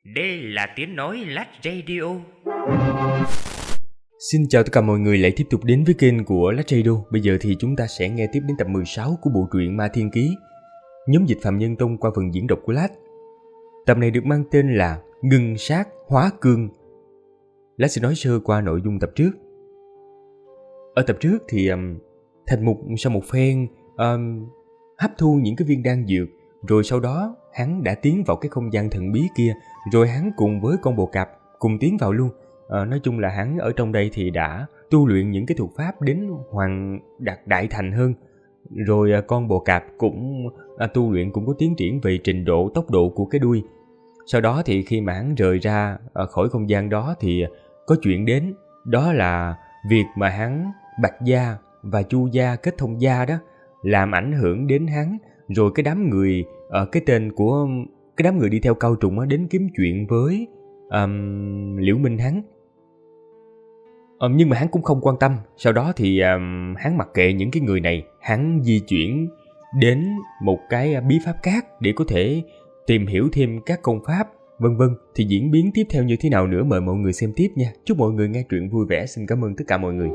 Đây là tiếng nói Lách Radio. Xin chào tất cả mọi người lại tiếp tục đến với kênh của Lách Radio. Bây giờ thì chúng ta sẽ nghe tiếp đến tập 16 của bộ truyện Ma Thiên Ký, nhóm dịch Phạm Nhân Tông qua phần diễn đọc của Lách. Tập này được mang tên là Ngưng Sát Hóa Cương. Lách sẽ nói sơ qua nội dung tập trước. Ở tập trước thì Thành Mục sau một phen hấp thu những cái viên đan dược, rồi sau đó hắn đã tiến vào cái không gian thần bí kia, rồi hắn cùng với con bồ cạp cùng tiến vào luôn. Nói chung là hắn ở trong đây thì đã tu luyện những cái thuật pháp đến hoàng đạt đại thành hơn. Rồi con bồ cạp cũng tu luyện cũng có tiến triển về trình độ tốc độ của cái đuôi. Sau đó thì khi mà hắn rời ra khỏi không gian đó thì có chuyện đến, đó là việc mà hắn Bạch Gia và Chu Gia kết thông gia đó, làm ảnh hưởng đến hắn. Rồi cái đám người cái tên của cái đám người đi theo Cao Trùng đến kiếm chuyện với Liễu Minh hắn. Nhưng mà hắn cũng không quan tâm. Sau đó thì hắn mặc kệ những cái người này, hắn di chuyển đến một cái bí pháp khác để có thể tìm hiểu thêm các công pháp vân vân. Thì diễn biến tiếp theo như thế nào nữa mời mọi người xem tiếp nha. Chúc mọi người nghe truyện vui vẻ. Xin cảm ơn tất cả mọi người.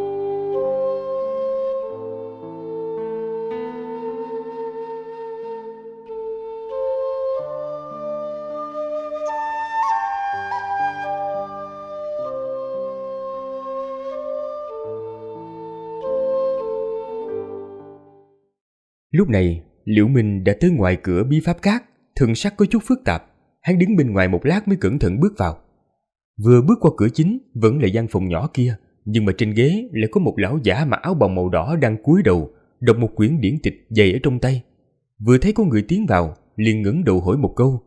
Lúc này, Liễu Minh đã tới ngoài cửa bí pháp các, thần sắc có chút phức tạp. Hắn đứng bên ngoài một lát mới cẩn thận bước vào. Vừa bước qua cửa chính, vẫn là gian phòng nhỏ kia, nhưng mà trên ghế lại có một lão giả mặc áo bào màu đỏ đang cúi đầu, đọc một quyển điển tịch dày ở trong tay. Vừa thấy có người tiến vào, liền ngẩng đầu hỏi một câu.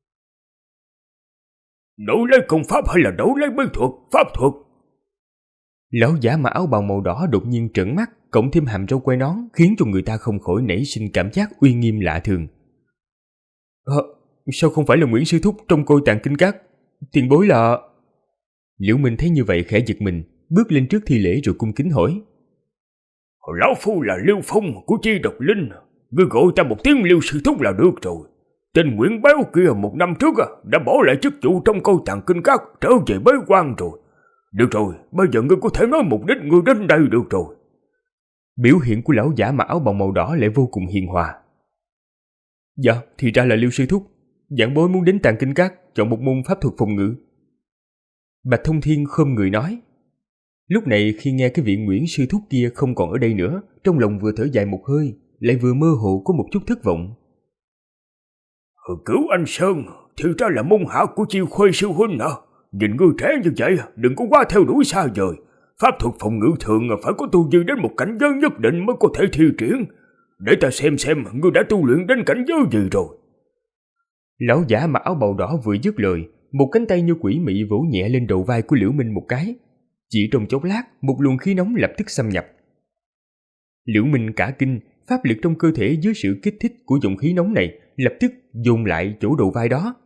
Đấu lấy công pháp hay là đấu lấy bí thuật, pháp thuật? Lão giả mặc áo bào màu đỏ đột nhiên trợn mắt, cộng thêm hàm râu quai nón, khiến cho người ta không khỏi nảy sinh cảm giác uy nghiêm lạ thường. Sao không phải là Nguyễn Sư Thúc trong Côi Tàng Kinh Các? Tiền bối là... Liễu Minh thấy như vậy khẽ giật mình, bước lên trước thi lễ rồi cung kính hỏi. Lão phu là Liêu Phong của Chi Độc Linh, ngươi gọi ta một tiếng Liêu Sư Thúc là được rồi. Tên Nguyễn Béo kia một năm trước đã bỏ lại chức vụ trong Côi Tàng Kinh Các, trở về bế quan rồi. Được rồi, bây giờ ngươi có thể nói mục đích ngươi đến đây được rồi. Biểu hiện của lão giả mặc áo bào màu đỏ lại vô cùng hiền hòa. Dạ, thì ra là Liêu Sư Thúc. Giảng bối muốn đến Tàng Kinh Các chọn một môn pháp thuật phòng ngự. Bạch Thông Thiên khom người nói. Lúc này khi nghe cái vị Nguyễn Sư Thúc kia không còn ở đây nữa, trong lòng vừa thở dài một hơi, lại vừa mơ hồ có một chút thất vọng. Cửu Anh Sơn thì ra là môn hạ của Chiêu Khuê sư huynh hả? Nhìn ngươi trẻ như vậy, đừng có quá theo đuổi xa vời. Pháp thuật phòng ngự thường phải có tu vi đến một cảnh giới nhất định mới có thể thi triển. Để ta xem ngươi đã tu luyện đến cảnh giới gì rồi. Lão giả mặc áo bào đỏ vừa dứt lời, một cánh tay như quỷ mị vỗ nhẹ lên đầu vai của Liễu Minh một cái. Chỉ trong chốc lát, một luồng khí nóng lập tức xâm nhập. Liễu Minh cả kinh, pháp lực trong cơ thể dưới sự kích thích của dòng khí nóng này lập tức dồn lại chỗ đầu vai đó.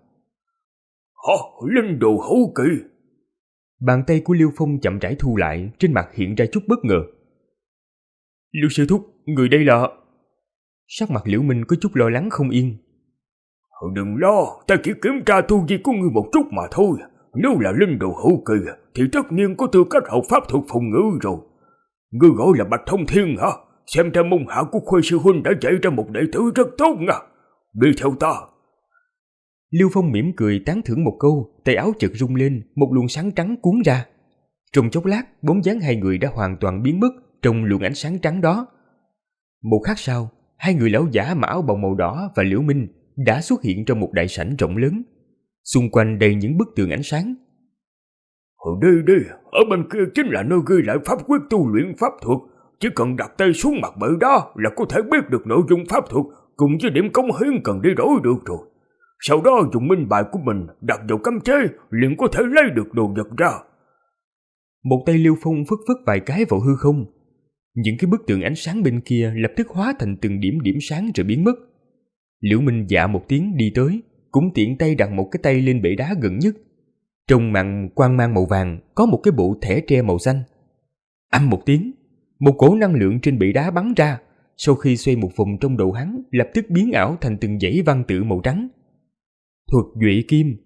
Linh đồ hữu kỳ. Bàn tay của Liêu Phong chậm rãi thu lại, trên mặt hiện ra chút bất ngờ. Liêu Sư Thúc, người đây là... Sắc mặt Liễu Minh có chút lo lắng không yên. Đừng lo, ta chỉ kiểm tra tu vi của ngươi một chút mà thôi. Nếu là linh đồ hữu kỳ thì tất nhiên có tư cách học pháp thuật phòng ngự rồi. Ngươi gọi là Bạch Thông Thiên hả? Xem ra môn hạ của Khuê sư huynh đã dạy ra một đệ tử rất tốt nha. Đi theo ta. Liêu Phong mỉm cười tán thưởng một câu, tay áo chợt rung lên, một luồng sáng trắng cuốn ra. Trong chốc lát, bóng dáng hai người đã hoàn toàn biến mất trong luồng ánh sáng trắng đó. Một khắc sau, hai người lão giả mặc áo bào màu đỏ và Liễu Minh đã xuất hiện trong một đại sảnh rộng lớn. Xung quanh đầy những bức tường ánh sáng. Đi, ở bên kia chính là nơi ghi lại pháp quyết tu luyện pháp thuật. Chỉ cần đặt tay xuống mặt bệ đó là có thể biết được nội dung pháp thuật cùng với điểm cống hiến cần đi đổi được rồi. Sau đó dùng minh bài của mình đặt vào cấm chế liền có thể lấy được đồ vật ra. Một tay Liêu Phong phất phất vài cái vào hư không. Những cái bức tường ánh sáng bên kia lập tức hóa thành từng điểm điểm sáng rồi biến mất. Liễu Minh dạ một tiếng đi tới, cũng tiện tay đặt một cái tay lên bệ đá gần nhất. Trong màn quang mang màu vàng có một cái bộ thẻ tre màu xanh. Âm một tiếng, một cỗ năng lượng trên bệ đá bắn ra, sau khi xoay một vòng trong đầu hắn lập tức biến ảo thành từng dãy văn tự màu trắng. Thuật Duệ Kim,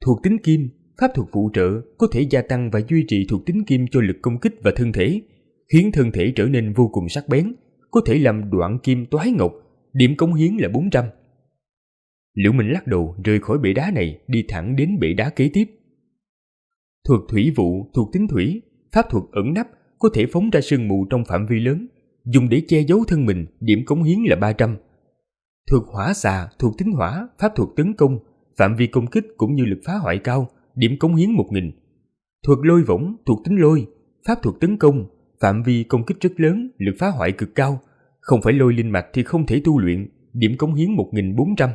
Thuộc tính kim, pháp thuật phụ trợ có thể gia tăng và duy trì thuộc tính kim cho lực công kích và thân thể, khiến thân thể trở nên vô cùng sắc bén, có thể làm đoạn kim toái ngọc, điểm cống hiến là 400. Liễu Minh lắc đầu rời khỏi bể đá này, đi thẳng đến bể đá kế tiếp. Thuật thủy vụ, thuộc tính thủy, pháp thuật ẩn nấp, có thể phóng ra sương mù trong phạm vi lớn, dùng để che giấu thân mình, điểm cống hiến là 300. Thuật hỏa xà, thuộc tính hỏa, pháp thuật tấn công, phạm vi công kích cũng như lực phá hoại cao, điểm cống hiến 1000. Thuật lôi võng, thuộc tính lôi, pháp thuật tấn công, phạm vi công kích rất lớn, lực phá hoại cực cao, không phải lôi linh mạch thì không thể tu luyện, điểm cống hiến 1400.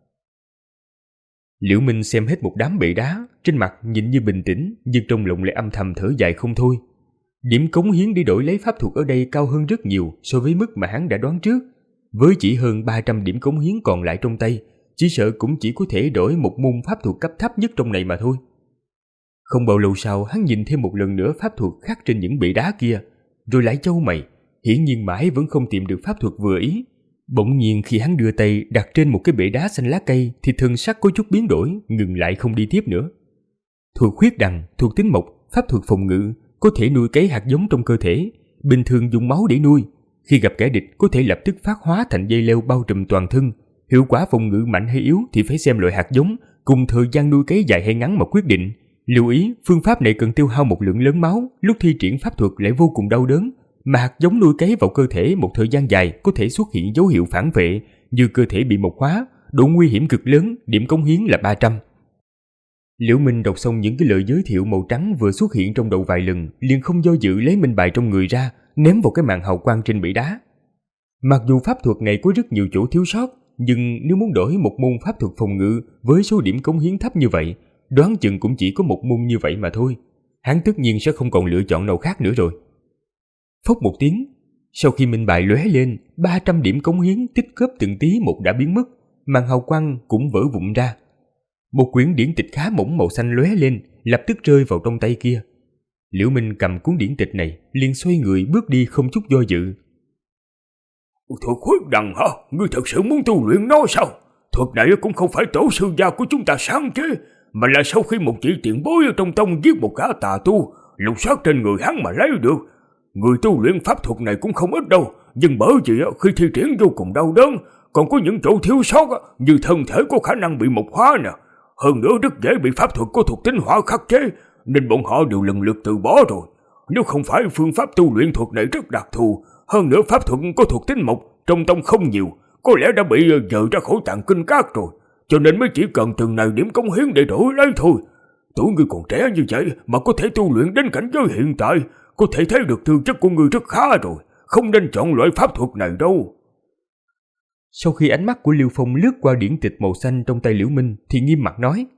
Liễu Minh xem hết một đám bệ đá, trên mặt nhìn như bình tĩnh, nhưng trong lòng lại âm thầm thở dài không thôi. Điểm cống hiến để đổi lấy pháp thuật ở đây cao hơn rất nhiều so với mức mà hắn đã đoán trước. Với chỉ hơn 300 điểm cống hiến còn lại trong tay, chỉ sợ cũng chỉ có thể đổi một môn pháp thuật cấp thấp nhất trong này mà thôi. Không bao lâu sau, hắn nhìn thêm một lần nữa pháp thuật khắc trên những bệ đá kia, rồi lại chau mày, hiển nhiên mãi vẫn không tìm được pháp thuật vừa ý. Bỗng nhiên khi hắn đưa tay đặt trên một cái bể đá xanh lá cây thì thần sắc có chút biến đổi, ngừng lại không đi tiếp nữa. Thuật khuyết đằng, thuộc tính mộc, pháp thuật phòng ngự, có thể nuôi cấy hạt giống trong cơ thể, bình thường dùng máu để nuôi. Khi gặp kẻ địch có thể lập tức phát hóa thành dây leo bao trùm toàn thân. Hiệu quả phòng ngự mạnh hay yếu thì phải xem loại hạt giống cùng thời gian nuôi cấy dài hay ngắn mà quyết định. Lưu ý, phương pháp này cần tiêu hao một lượng lớn máu, lúc thi triển pháp thuật lại vô cùng đau đớn. Mà hạt giống nuôi cấy vào cơ thể một thời gian dài có thể xuất hiện dấu hiệu phản vệ, như cơ thể bị mộc hóa, độ nguy hiểm cực lớn, điểm cống hiến là 300. Liễu Minh đọc xong những cái lời giới thiệu màu trắng vừa xuất hiện trong đầu vài lần, liền không do dự lấy minh bài trong người ra, ném vào cái màn hào quang trên bể đá. Mặc dù pháp thuật này có rất nhiều chỗ thiếu sót, nhưng nếu muốn đổi một môn pháp thuật phòng ngự với số điểm cống hiến thấp như vậy, đoán chừng cũng chỉ có một môn như vậy mà thôi. Hắn tất nhiên sẽ không còn lựa chọn nào khác nữa rồi. Phốc một tiếng, sau khi minh bài lóe lên, 300 điểm cống hiến tích góp từng tí một đã biến mất, màn hào quang cũng vỡ vụn ra. Một quyển điển tịch khá mỏng màu xanh lóe lên, lập tức rơi vào trong tay kia. Liễu Minh cầm cuốn điển tịch này, liền xoay người bước đi không chút do dự. Thuật khuyết đằng hả? Ngươi thật sự muốn tu luyện nó sao? Thuật này cũng không phải tổ sư gia của chúng ta sáng chế, mà là sau khi một vị tiền bối ở trong tông giết một gã tà tu, lục soát trên người hắn mà lấy được. Người tu luyện pháp thuật này cũng không ít đâu, nhưng bởi vì khi thi triển vô cùng đau đớn, còn có những chỗ thiếu sót như thân thể có khả năng bị mộc hóa nè. Hơn nữa rất dễ bị pháp thuật có thuộc tính hỏa khắc chế, nên bọn họ đều lần lượt từ bỏ rồi. Nếu không phải phương pháp tu luyện thuật này rất đặc thù, hơn nữa pháp thuật có thuộc tính mộc trong tông không nhiều, có lẽ đã bị dời ra khỏi tạng kinh các rồi, cho nên mới chỉ cần từng này điểm cống hiến để đổi lấy thôi. Tuổi ngươi còn trẻ như vậy mà có thể tu luyện đến cảnh giới hiện tại, có thể thấy được tư chất của ngươi rất khá rồi, không nên chọn loại pháp thuật này đâu. Sau khi ánh mắt của Liêu Phong lướt qua điển tịch màu xanh trong tay Liễu Minh thì nghiêm mặt nói: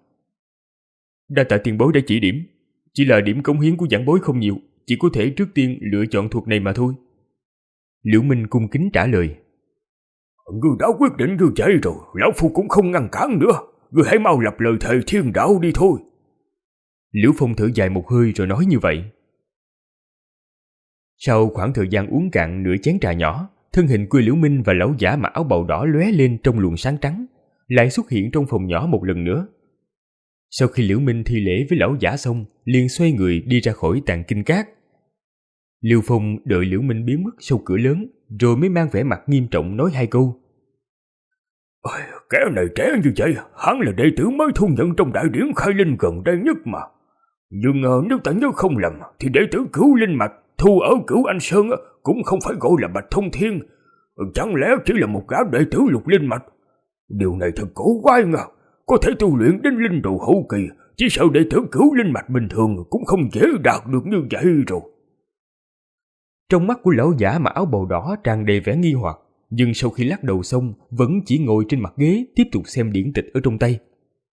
Đa tạ tiền bối đã chỉ điểm, chỉ là điểm cống hiến của giảng bối không nhiều, chỉ có thể trước tiên lựa chọn thuật này mà thôi. Liễu Minh cung kính trả lời: Ngươi đã quyết định như vậy rồi, lão phu cũng không ngăn cản nữa, ngươi hãy mau lập lời thề thiên đạo đi thôi. Liễu Phong thở dài một hơi rồi nói như vậy. Sau khoảng thời gian uống cạn nửa chén trà nhỏ, thân hình của Liễu Minh và lão giả mặc áo bào đỏ lóe lên trong luồng sáng trắng, lại xuất hiện trong phòng nhỏ một lần nữa. Sau khi Liễu Minh thi lễ với lão giả xong, liền xoay người đi ra khỏi tạng kinh các. Liêu Phong đợi Liễu Minh biến mất sau cửa lớn, rồi mới mang vẻ mặt nghiêm trọng nói hai câu. Kẻ này trẻ như vậy, hắn là đệ tử mới thu nhận trong đại điển khai linh gần đây nhất mà. Nhưng nếu ta nhớ không lầm, thì đệ tử Cửu Linh Mạch thu ở Cửu Anh Sơn cũng không phải gọi là Bạch Thông Thiên. Chẳng lẽ chỉ là một gã đệ tử Lục Linh Mạch? Điều này thật cổ quái ngờ. Có thể tu luyện đến linh đồ hậu kỳ, chỉ sợ đệ tử Cửu Linh Mạch bình thường cũng không dễ đạt được như vậy rồi. Trong mắt của lão giả mặc áo bào đỏ tràn đầy vẻ nghi hoặc, nhưng sau khi lắc đầu xong vẫn chỉ ngồi trên mặt ghế tiếp tục xem điển tịch ở trong tay.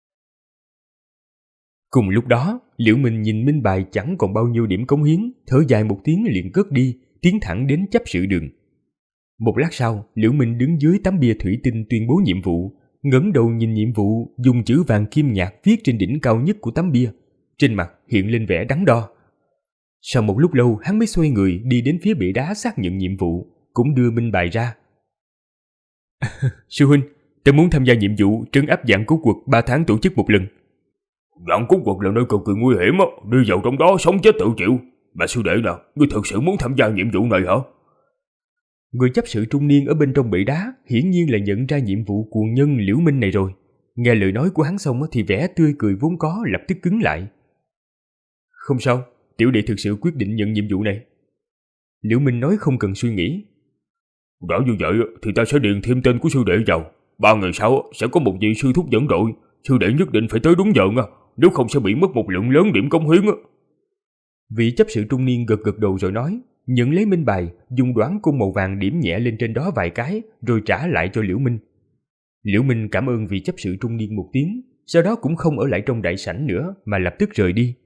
Cùng lúc đó, Liễu Minh nhìn minh bài chẳng còn bao nhiêu điểm cống hiến, thở dài một tiếng liền cất đi, tiến thẳng đến chấp sự đường. Một lát sau, Liễu Minh đứng dưới tấm bia thủy tinh tuyên bố nhiệm vụ, ngẩng đầu nhìn nhiệm vụ dùng chữ vàng kim nhạt viết trên đỉnh cao nhất của tấm bia, trên mặt hiện lên vẻ đắn đo. Sau một lúc lâu, hắn mới xoay người đi đến phía bệ đá xác nhận nhiệm vụ, cũng đưa minh bài ra. Sư huynh, ta muốn tham gia nhiệm vụ trấn áp Vạn Cố Quật 3 tháng tổ chức một lần. Vạn Cốt Quật là nơi cực kỳ nguy hiểm á, đi vào trong đó sống chết tự chịu. Bà sư đệ nè, ngươi thật sự muốn tham gia nhiệm vụ này hả? Người chấp sự trung niên ở bên trong bể đá hiển nhiên là nhận ra nhiệm vụ cuồng nhân Liễu Minh này rồi. Nghe lời nói của hắn xong thì vẻ tươi cười vốn có lập tức cứng lại. Không sao, tiểu đệ thực sự quyết định nhận nhiệm vụ này. Liễu Minh nói không cần suy nghĩ. Đã như vậy thì ta sẽ điền thêm tên của sư đệ vào. 3 ngày sau sẽ có một vị sư thúc dẫn đội. Sư đệ nhất định phải tới đúng giờ nha, nếu không sẽ bị mất một lượng lớn điểm cống hiến. Vị chấp sự trung niên gật gật đầu rồi nói, nhận lấy minh bài, dùng đoán côn màu vàng điểm nhẹ lên trên đó vài cái, rồi trả lại cho Liễu Minh. Liễu Minh cảm ơn vị chấp sự trung niên một tiếng, sau đó cũng không ở lại trong đại sảnh nữa mà lập tức rời đi.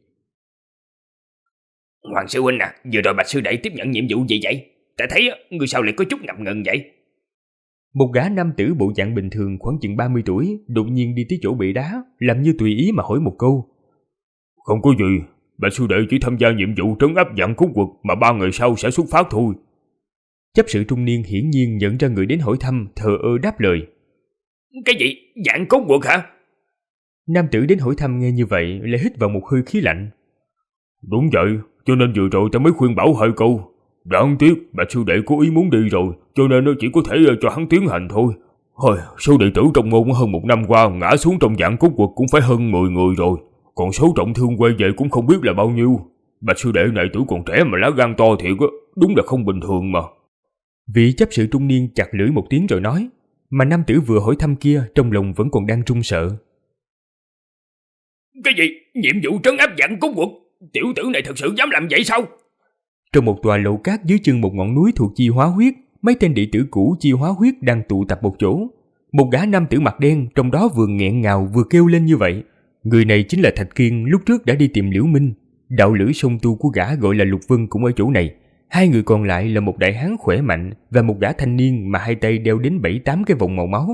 Hoàng sư huynh à, vừa rồi bạch sư đệ tiếp nhận nhiệm vụ gì vậy? Ta thấy người sao lại có chút ngập ngừng vậy? Một gã nam tử bộ dạng bình thường khoảng chừng 30 tuổi đột nhiên đi tới chỗ bể đá, làm như tùy ý mà hỏi một câu. Không có gì, bạch sư đệ chỉ tham gia nhiệm vụ trấn áp Vạn Cốt Quật mà 3 ngày sau sẽ xuất phát thôi. Chấp sự trung niên hiển nhiên nhận ra người đến hỏi thăm, thờ ơ đáp lời. Cái gì? Vạn Cốt Quật hả? Nam tử đến hỏi thăm nghe như vậy lại hít vào một hơi khí lạnh. Đúng vậy, cho nên vừa rồi ta mới khuyên bảo 2 câu. Đáng tiếc bạch sư đệ cố ý muốn đi rồi, cho nên nó chỉ có thể cho hắn tiến hành thôi. Hồi số đệ tử trong môn hơn 1 năm qua ngã xuống trong Vạn Cốt Quật cũng phải hơn 10 người rồi, còn số trọng thương quay về cũng không biết là bao nhiêu. Bạch sư đệ này tuổi còn trẻ mà lá gan to thiệt á, đúng là không bình thường mà. Vị chấp sự trung niên chặt lưỡi một tiếng rồi nói, mà nam tử vừa hỏi thăm kia trong lòng vẫn còn đang run sợ. Cái gì? Nhiệm vụ trấn áp Vạn Cốt Quật? Tiểu tử này thật sự dám làm vậy sao? Trong một tòa lầu cát dưới chân một ngọn núi thuộc chi hóa huyết, mấy tên đệ tử cũ chi hóa huyết đang tụ tập một chỗ. Một gã nam tử mặt đen trong đó vừa nghẹn ngào vừa kêu lên như vậy. Người này chính là Thạch Kiên lúc trước đã đi tìm Liễu Minh. Đạo lữ song tu của gã gọi là Lục Vân cũng ở chỗ này. 2 người còn lại là một đại hán khỏe mạnh và một gã thanh niên mà 2 tay đeo đến 7-8 cái vòng màu máu.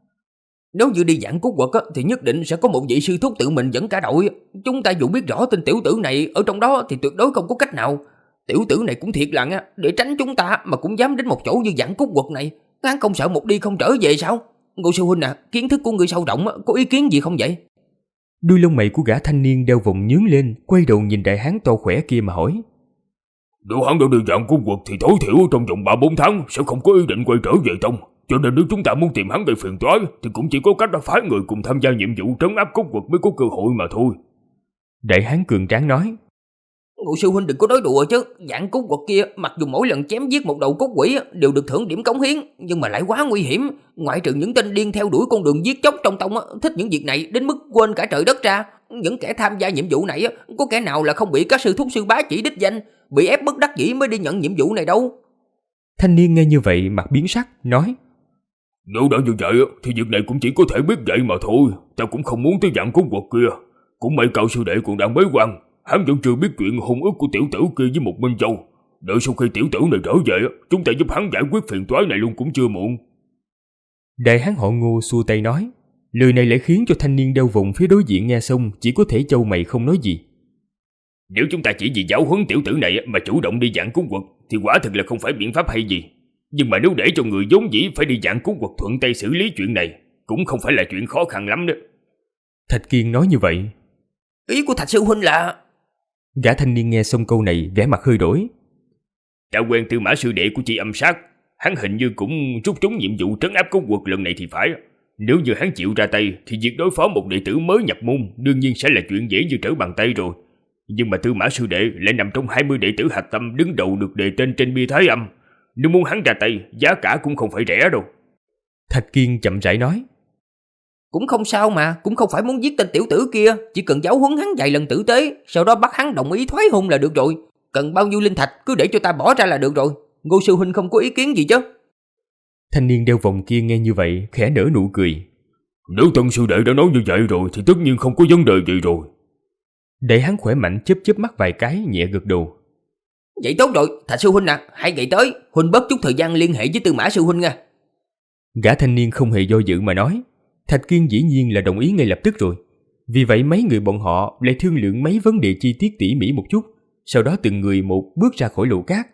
Nếu như đi Vạn Cốt Quật thì nhất định sẽ có một vị sư thúc tự mình dẫn cả đội. Chúng ta dù biết rõ tên tiểu tử này ở trong đó thì tuyệt đối không có cách nào. Tiểu tử này cũng thiệt là để tránh chúng ta mà cũng dám đến một chỗ như Vạn Cốt Quật này. Hắn không sợ một đi không trở về sao? Ngô sư huynh à, kiến thức của người sâu rộng, có ý kiến gì không vậy? Đuôi lông mày của gã thanh niên đeo vòng nhướng lên, quay đầu nhìn đại hán to khỏe kia mà hỏi. Nếu hắn đã đi Vạn Cốt Quật thì tối thiểu trong vòng 3-4 tháng sẽ không có ý định quay trở về tông. Cho nên nếu chúng ta muốn tìm hắn gây phiền toái thì cũng chỉ có cách là phái người cùng tham gia nhiệm vụ trấn áp Cốt Quật mới có cơ hội mà thôi. Đại hán cường tráng nói. Ngô sư huynh đừng có nói đùa chứ. Vạn Cốt Quật kia mặc dù mỗi lần chém giết một đầu cốt quỷ đều được thưởng điểm cống hiến, nhưng mà lại quá nguy hiểm. Ngoại trừ những tên điên theo đuổi con đường giết chóc trong tông thích những việc này đến mức quên cả trời đất ra, những kẻ tham gia nhiệm vụ này có kẻ nào là không bị các sư thúc sư bá chỉ đích danh, bị ép bất đắc dĩ mới đi nhận nhiệm vụ này đâu. Thanh niên nghe như vậy mặt biến sắc nói. Nếu đã như vậy thì việc này cũng chỉ có thể biết vậy mà thôi. Ta cũng không muốn tới Vạn Cốt Quật kia. Cũng may Cao sư đệ còn đang bế quan, hắn vẫn chưa biết chuyện hôn ước của tiểu tử kia với một Minh Châu. Đợi sau khi tiểu tử này trở về, chúng ta giúp hắn giải quyết phiền toái này luôn cũng chưa muộn. Đại hán họ Ngô xua tay nói. Lời này lại khiến cho thanh niên đeo vòng phía đối diện nghe xong chỉ có thể chau mày không nói gì. Nếu chúng ta chỉ vì giáo huấn tiểu tử này mà chủ động đi Vạn Cốt Quật thì quả thực là không phải biện pháp hay gì. Nhưng mà nếu để cho người vốn dĩ phải đi Vạn Cốt Quật thuận tay xử lý chuyện này cũng không phải là chuyện khó khăn lắm đó. Thạch Kiên nói như vậy. Ý của Thạch sư huynh là... Gã thanh niên nghe xong câu này vẻ mặt hơi đổi. Ta quen Tư Mã sư đệ của chị âm sát, hắn hình như cũng rút trúng nhiệm vụ trấn áp Cốt Quật lần này thì phải. Nếu như hắn chịu ra tay thì việc đối phó một đệ tử mới nhập môn đương nhiên sẽ là chuyện dễ như trở bàn tay rồi. Nhưng mà Tư Mã sư đệ lại nằm trong 20 đệ tử hạch tâm đứng đầu được đề tên trên bia Thái Âm. Nếu muốn hắn ra tay, giá cả cũng không phải rẻ đâu. Thạch Kiên chậm rãi nói. Cũng không sao mà, cũng không phải muốn giết tên tiểu tử kia, chỉ cần giáo huấn hắn vài lần tử tế, sau đó bắt hắn đồng ý thoái hôn là được rồi. Cần bao nhiêu linh thạch cứ để cho ta bỏ ra là được rồi. Ngô sư huynh không có ý kiến gì chứ? Thanh niên đeo vòng kia nghe như vậy khẽ nở nụ cười. Nếu Tân sư đệ đã nói như vậy rồi thì tất nhiên không có vấn đề gì rồi. Đại hán khỏe mạnh chớp chớp mắt vài cái nhẹ gật đầu. Vậy tốt rồi, Thạch sư huynh à, 2 ngày tới huynh bớt chút thời gian liên hệ với Tư Mã sư huynh nha. Gã thanh niên không hề do dự mà nói. Thạch Kiên dĩ nhiên là đồng ý ngay lập tức rồi. Vì vậy mấy người bọn họ lại thương lượng mấy vấn đề chi tiết tỉ mỉ một chút, sau đó từng người một bước ra khỏi lầu cát.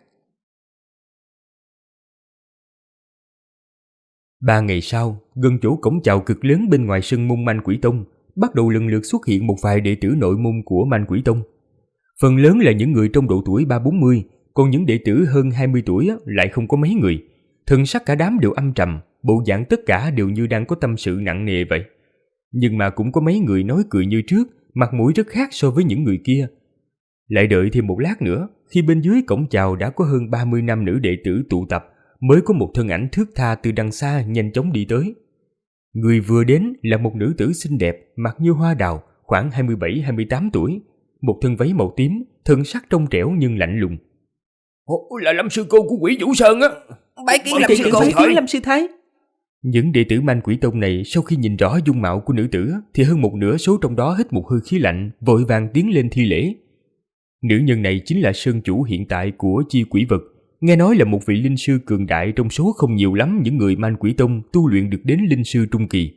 3 ngày sau, gần chỗ cổng chào cực lớn bên ngoài sân Môn Manh Quỷ Tông, bắt đầu lần lượt xuất hiện một vài đệ tử nội môn của Man Quỷ Tông. Phần lớn là những người trong độ tuổi 30-40, còn những đệ tử hơn 20 tuổi lại không có mấy người. Thần sắc cả đám đều âm trầm, bộ dạng tất cả đều như đang có tâm sự nặng nề vậy. Nhưng mà cũng có mấy người nói cười như trước, mặt mũi rất khác so với những người kia. Lại đợi thêm một lát nữa, khi bên dưới cổng chào đã có hơn 30 nam nữ đệ tử tụ tập, mới có một thân ảnh thướt tha từ đằng xa nhanh chóng đi tới. Người vừa đến là một nữ tử xinh đẹp, mặt như hoa đào, khoảng 27-28 tuổi, một thân váy màu tím, thân sắc trong trẻo nhưng lạnh lùng. Ồ, là Lâm sư cô của Quỷ Vũ Sơn á. Bái kiến Lâm sư thái. Những đệ tử Man Quỷ Tông này sau khi nhìn rõ dung mạo của nữ tử thì hơn một nửa số trong đó hít một hơi khí lạnh, vội vàng tiến lên thi lễ. Nữ nhân này chính là sơn chủ hiện tại của Chi Quỷ Vực, nghe nói là một vị linh sư cường đại trong số không nhiều lắm những người Man Quỷ Tông tu luyện được đến linh sư trung kỳ.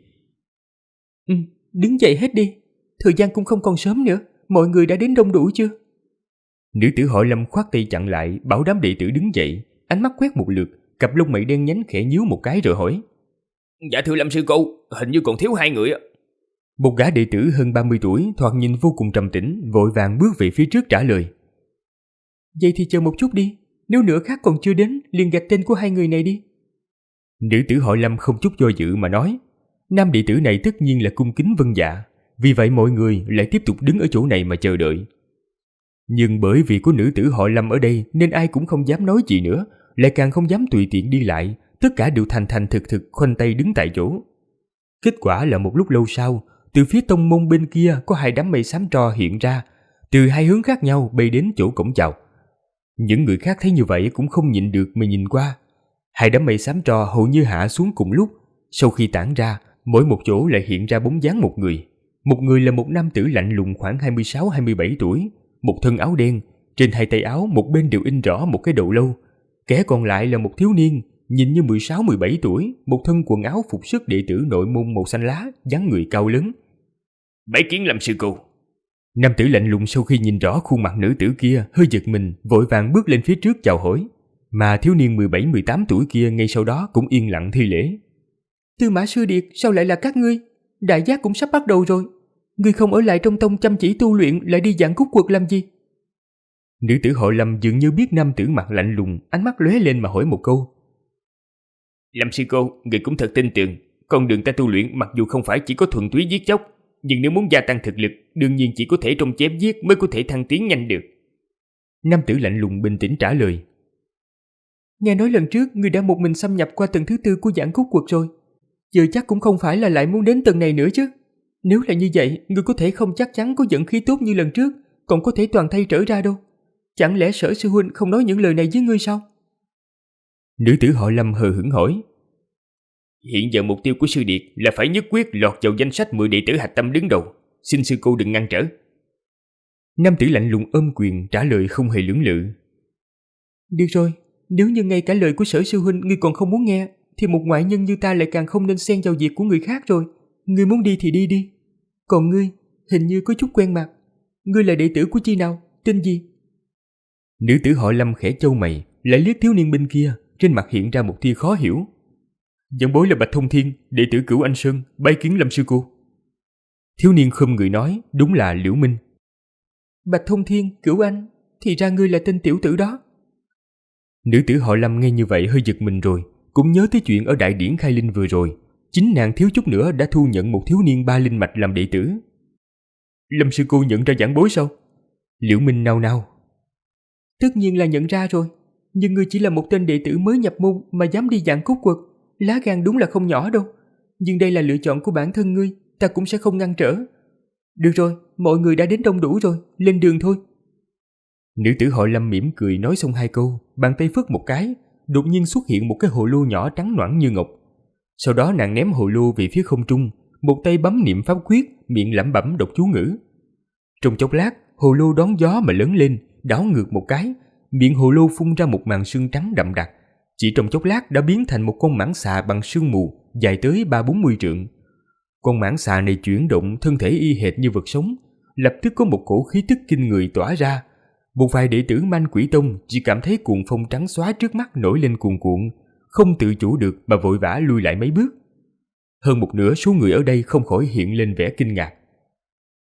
Đứng dậy hết đi, thời gian cũng không còn sớm nữa, mọi người đã đến đông đủ chưa? Nữ tử Hội Lâm khoát tay chặn lại, bảo đám đệ tử đứng dậy, ánh mắt quét một lượt, cặp lông mày đen nhánh khẽ nhíu một cái rồi hỏi. Dạ thưa Lâm sư cô, hình như còn thiếu 2 người á. Một gã đệ tử hơn 30 tuổi, thoạt nhìn vô cùng trầm tĩnh, vội vàng bước về phía trước trả lời. Vậy thì chờ một chút đi, nếu nửa khác còn chưa đến, liền gạch tên của 2 người này đi. Nữ tử Hội Lâm không chút do dự mà nói. Nam đệ tử này tất nhiên là cung kính vâng dạ, vì vậy mọi người lại tiếp tục đứng ở chỗ này mà chờ đợi. Nhưng bởi vì có nữ tử Hội Lâm ở đây nên ai cũng không dám nói gì nữa, lại càng không dám tùy tiện đi lại, tất cả đều thành thành thực thực khoanh tay đứng tại chỗ. Kết quả là một lúc lâu sau, từ phía tông môn bên kia có 2 đám mây xám tro hiện ra, từ 2 hướng khác nhau bay đến chỗ cổng chào. Những người khác thấy như vậy cũng không nhịn được mà nhìn qua. 2 đám mây xám tro hầu như hạ xuống cùng lúc, sau khi tản ra, mỗi một chỗ lại hiện ra bóng dáng một người. Một người là một nam tử lạnh lùng khoảng 26-27 tuổi, một thân áo đen, trên 2 tay áo một bên đều in rõ một cái đầu lâu. Kẻ còn lại là một thiếu niên, nhìn như 16-17 tuổi, một thân quần áo phục sức đệ tử nội môn màu xanh lá, dáng người cao lớn. Bái kiến Lâm sư cô. Nam tử lạnh lùng sau khi nhìn rõ khuôn mặt nữ tử kia hơi giật mình, vội vàng bước lên phía trước chào hỏi. Mà thiếu niên 17-18 tuổi kia ngay sau đó cũng yên lặng thi lễ. Tư Mã Sư Điệt, sao lại là các ngươi? Đại giác cũng sắp bắt đầu rồi. Ngươi không ở lại trong tông chăm chỉ tu luyện, lại đi giảng cúc quật làm gì? Nữ tử Hội Lâm dường như biết nam tử mặt lạnh lùng, ánh mắt lóe lên mà hỏi một câu. Lâm sư cô, người cũng thật tin tưởng. Con đường ta tu luyện mặc dù không phải chỉ có thuần túy giết chóc, nhưng nếu muốn gia tăng thực lực, đương nhiên chỉ có thể trong chém giết mới có thể thăng tiến nhanh được. Nam tử lạnh lùng bình tĩnh trả lời. Nghe nói lần trước ngươi đã một mình xâm nhập qua tầng thứ 4 của giảng cúc quật rồi. Giờ chắc cũng không phải là lại muốn đến tầng này nữa chứ. Nếu là như vậy, ngươi có thể không chắc chắn có vận khí tốt như lần trước, còn có thể toàn thay trở ra đâu. Chẳng lẽ Sở sư huynh không nói những lời này với ngươi sao? Nữ tử Hội Lâm hờ hững hỏi. Hiện giờ mục tiêu của sư điệt là phải nhất quyết lọt vào danh sách 10 đệ tử hạch tâm đứng đầu. Xin sư cô đừng ngăn trở. Nam tử lạnh lùng ôm quyền trả lời không hề lưỡng lự. Được rồi, nếu như ngay cả lời của Sở sư huynh ngươi còn không muốn nghe, thì một ngoại nhân như ta lại càng không nên xen vào việc của người khác rồi. Ngươi muốn đi thì đi đi. Còn ngươi, hình như có chút quen mặt. Ngươi là đệ tử của chi nào, tên gì? Nữ tử Hội Lâm khẽ chau mày, lại liếc thiếu niên bên kia, trên mặt hiện ra một tia khó hiểu. Dẫn bối là Bạch Thông Thiên, đệ tử Cửu Anh Sơn, bái kiến Lâm sư cô. Thiếu niên khum người nói, đúng là Liễu Minh. Bạch Thông Thiên, Cửu Anh, thì ra ngươi là tên tiểu tử đó. Nữ tử Hội Lâm nghe như vậy hơi giật mình rồi, cũng nhớ tới chuyện ở đại điển khai linh vừa rồi. Chính nàng thiếu chút nữa đã thu nhận một thiếu niên 3 linh mạch làm đệ tử. Lâm sư cô nhận ra giảng bối sao? Liễu Minh nao nao. Tất nhiên là nhận ra rồi, nhưng ngươi chỉ là một tên đệ tử mới nhập môn mà dám đi giảng cúc quật, lá gan đúng là không nhỏ đâu. Nhưng đây là lựa chọn của bản thân ngươi, ta cũng sẽ không ngăn trở. Được rồi, mọi người đã đến đông đủ rồi, lên đường thôi. Nữ tử Hội Lâm mỉm cười nói xong 2 câu, bàn tay phất một cái, đột nhiên xuất hiện một cái hồ lô nhỏ trắng nõn như ngọc. Sau đó nàng ném hồ lô về phía không trung, một tay bấm niệm pháp quyết, miệng lẩm bẩm đọc chú ngữ. Trong chốc lát, hồ lô đón gió mà lớn lên, đảo ngược một cái, miệng hồ lô phun ra một màn sương trắng đậm đặc, chỉ trong chốc lát đã biến thành một con mãng xà bằng sương mù, dài tới 30-40 trượng. Con mãng xà này chuyển động, thân thể y hệt như vật sống, lập tức có một cổ khí tức kinh người tỏa ra. Một vài đệ tử Man Quỷ Tông chỉ cảm thấy cuồng phong trắng xóa trước mắt nổi lên cuồn cuộn, không tự chủ được mà vội vã lui lại mấy bước. Hơn một nửa số người ở đây không khỏi hiện lên vẻ kinh ngạc.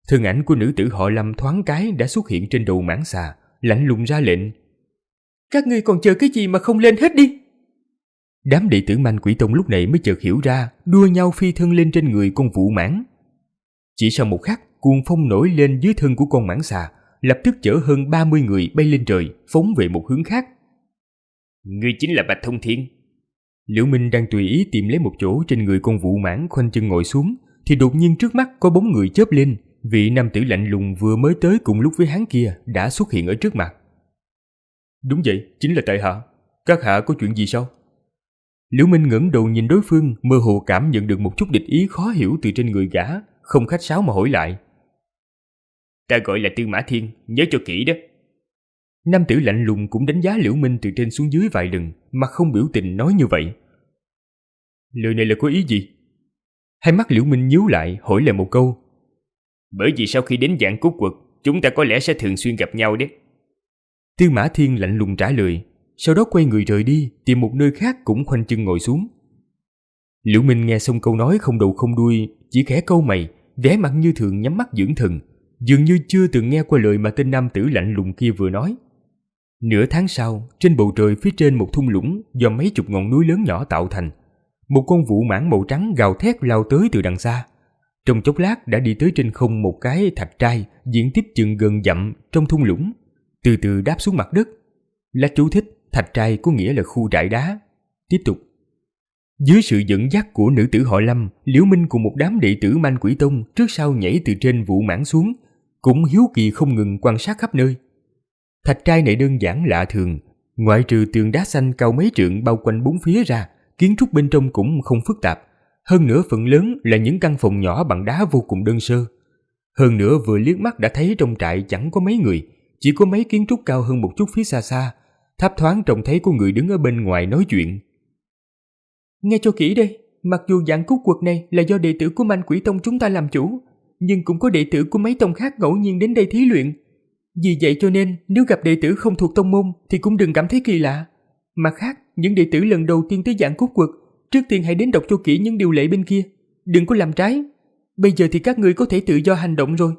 Thân ảnh của nữ tử họ Lâm thoáng cái đã xuất hiện trên đầu mãng xà, lạnh lùng ra lệnh. Các ngươi còn chờ cái gì mà không lên hết đi? Đám đệ tử Manh Quỷ Tông lúc này mới chợt hiểu ra, đua nhau phi thân lên trên người con Vũ Mãng. Chỉ sau một khắc, cuồng phong nổi lên dưới thân của con mãng xà, lập tức chở hơn 30 người bay lên trời, phóng về một hướng khác. Ngươi chính là Bạch Thông Thiên. Liễu Minh đang tùy ý tìm lấy một chỗ trên người con Vũ Mãng khoanh chân ngồi xuống, thì đột nhiên trước mắt có bóng người chớp lên. Vị nam tử lạnh lùng vừa mới tới cùng lúc với hắn kia đã xuất hiện ở trước mặt. Đúng vậy, chính là tại hạ. Các hạ có chuyện gì sao? Liễu Minh ngẩng đầu nhìn đối phương, mơ hồ cảm nhận được một chút địch ý khó hiểu từ trên người gã, không khách sáo mà hỏi lại. Ta gọi là Tư Mã Thiên, nhớ cho kỹ đó. Nam tử lạnh lùng cũng đánh giá Liễu Minh từ trên xuống dưới vài lần, mà không biểu tình nói như vậy. Lời này là có ý gì? Hai mắt Liễu Minh nhíu lại, hỏi lại một câu. Bởi vì sau khi đến Vạn Cốt Quật, chúng ta có lẽ sẽ thường xuyên gặp nhau đấy. Tư Mã Thiên lạnh lùng trả lời, sau đó quay người rời đi, tìm một nơi khác cũng khoanh chân ngồi xuống. Liễu Minh nghe xong câu nói không đầu không đuôi, chỉ khẽ cau mày, vẻ mặt như thường nhắm mắt dưỡng thần, dường như chưa từng nghe qua lời mà tên nam tử lạnh lùng kia vừa nói. Nửa tháng sau, trên bầu trời phía trên một thung lũng do mấy chục ngọn núi lớn nhỏ tạo thành, một con Vũ Mãng màu trắng gào thét lao tới từ đằng xa. Trong chốc lát đã đi tới trên không một cái thạch trai diện tích chừng gần dặm trong thung lũng, từ từ đáp xuống mặt đất. Lá chú thích, thạch trai có nghĩa là khu trại đá. Tiếp tục. Dưới sự dẫn dắt của nữ tử họ Lâm, Liễu Minh cùng một đám đệ tử Manh Quỷ Tông trước sau nhảy từ trên Vũ Mãng xuống, cũng hiếu kỳ không ngừng quan sát khắp nơi. Thạch trai này đơn giản lạ thường, ngoại trừ tường đá xanh cao mấy trượng bao quanh bốn phía ra, kiến trúc bên trong cũng không phức tạp. Hơn nữa phần lớn là những căn phòng nhỏ bằng đá vô cùng đơn sơ. Hơn nữa vừa liếc mắt đã thấy trong trại chẳng có mấy người, chỉ có mấy kiến trúc cao hơn một chút phía xa xa, thấp thoáng trông thấy có người đứng ở bên ngoài nói chuyện. Nghe cho kỹ đây, mặc dù Vạn Cốt Quật này là do đệ tử của Manh Quỷ Tông chúng ta làm chủ, nhưng cũng có đệ tử của mấy tông khác ngẫu nhiên đến đây thí luyện. Vì vậy cho nên nếu gặp đệ tử không thuộc tông môn thì cũng đừng cảm thấy kỳ lạ. Mặt khác, những đệ tử lần đầu tiên tới Vạn Cốt Quật, trước tiên hãy đến đọc cho kỹ những điều lệ bên kia, đừng có làm trái. Bây giờ thì các ngươi có thể tự do hành động rồi.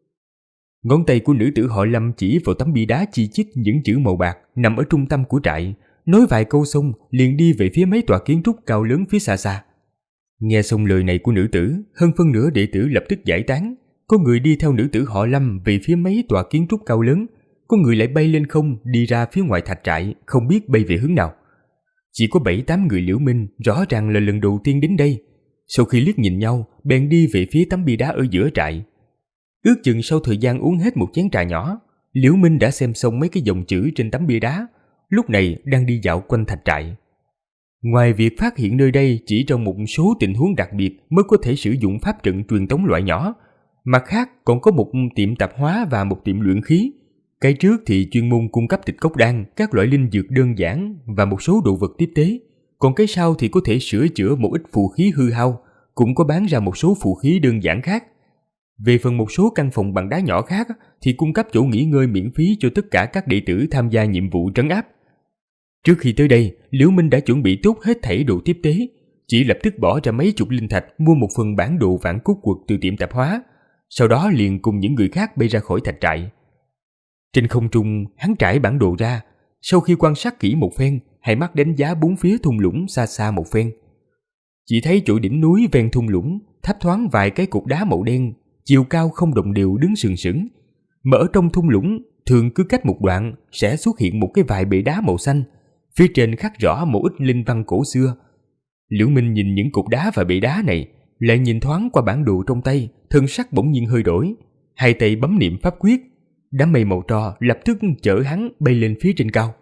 Ngón tay của nữ tử họ Lâm chỉ vào tấm bia đá chi chít những chữ màu bạc nằm ở trung tâm của trại, nói vài câu xong liền đi về phía mấy tòa kiến trúc cao lớn phía xa xa. Nghe xong lời này của nữ tử, hơn phân nửa đệ tử lập tức giải tán. Có người đi theo nữ tử họ Lâm về phía mấy tòa kiến trúc cao lớn, có người lại bay lên không đi ra phía ngoài thạch trại, không biết bay về hướng nào. Chỉ có 7-8 người Liễu Minh rõ ràng là lần đầu tiên đến đây. Sau khi liếc nhìn nhau, bèn đi về phía tấm bia đá ở giữa trại. Ước chừng sau thời gian uống hết một chén trà nhỏ, Liễu Minh đã xem xong mấy cái dòng chữ trên tấm bia đá, lúc này đang đi dạo quanh thạch trại. Ngoài việc phát hiện nơi đây chỉ trong một số tình huống đặc biệt mới có thể sử dụng pháp trận truyền tống loại nhỏ, mặt khác còn có một tiệm tạp hóa và một tiệm luyện khí. Cái trước thì chuyên môn cung cấp tịch cốc đan, các loại linh dược đơn giản và một số đồ vật tiếp tế, còn cái sau thì có thể sửa chữa một ít phù khí hư hao, cũng có bán ra một số phù khí đơn giản khác. Về phần một số căn phòng bằng đá nhỏ khác thì cung cấp chỗ nghỉ ngơi miễn phí cho tất cả các đệ tử tham gia nhiệm vụ trấn áp. Trước khi tới đây, Liễu Minh đã chuẩn bị tốt hết thảy đồ tiếp tế, chỉ lập tức bỏ ra mấy chục linh thạch mua một phần bản đồ Vạn Cốt Quật từ tiệm tạp hóa, sau đó liền cùng những người khác bay ra khỏi thạch trại. Trên không trung, hắn trải bản đồ ra, sau khi quan sát kỹ một phen, hai mắt đánh giá bốn phía thung lũng xa xa một phen. Chỉ thấy chỗ đỉnh núi ven thung lũng thấp thoáng vài cái cục đá màu đen, chiều cao không đồng đều đứng sừng sững. Mà ở trong thung lũng, thường cứ cách một đoạn sẽ xuất hiện một cái vài bệ đá màu xanh, phía trên khắc rõ một ít linh văn cổ xưa. Liễu Minh nhìn những cục đá và bệ đá này, lại nhìn thoáng qua bản đồ trong tay, thân sắc bỗng nhiên hơi đổi, hai tay bấm niệm pháp quyết, đám mây màu tro lập tức chở hắn bay lên phía trên cao.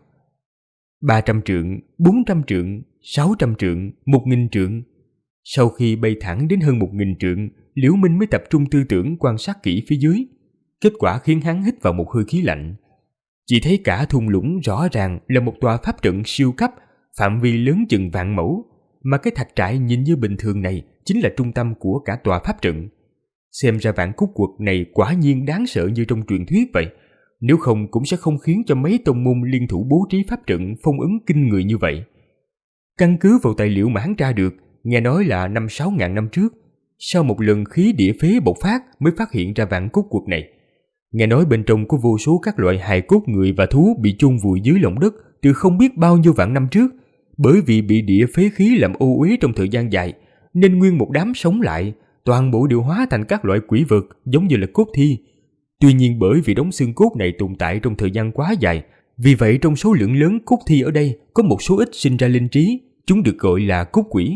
300 trượng, 400 trượng, 600 trượng, 1000 trượng. Sau khi bay thẳng đến hơn 1000 trượng, Liễu Minh mới tập trung tư tưởng quan sát kỹ phía dưới. Kết quả khiến hắn hít vào một hơi khí lạnh. Chỉ thấy cả thung lũng rõ ràng là một tòa pháp trận siêu cấp, phạm vi lớn chừng vạn mẫu, mà cái thạch trại nhìn như bình thường này chính là trung tâm của cả tòa pháp trận. Xem ra Vạn Cốt Quật này quả nhiên đáng sợ như trong truyền thuyết vậy, nếu không cũng sẽ không khiến cho mấy tông môn liên thủ bố trí pháp trận phong ấn kinh người như vậy. Căn cứ vào tài liệu mà hắn tra được, nghe nói là 5-6 ngàn năm trước, Sau một lần khí địa phế bộc phát mới phát hiện ra vạn cốt quật này. Nghe nói bên trong có vô số các loại hài cốt người và thú bị chôn vùi dưới lòng đất từ không biết bao nhiêu vạn năm trước. Bởi vì bị địa phế khí làm ô uế trong thời gian dài, nên nguyên một đám sống lại, toàn bộ đều hóa thành các loại quỷ vật giống như là cốt thi. Tuy nhiên bởi vì đống xương cốt này tồn tại trong thời gian quá dài, vì vậy trong số lượng lớn cốt thi ở đây có một số ít sinh ra linh trí, chúng được gọi là cốt quỷ.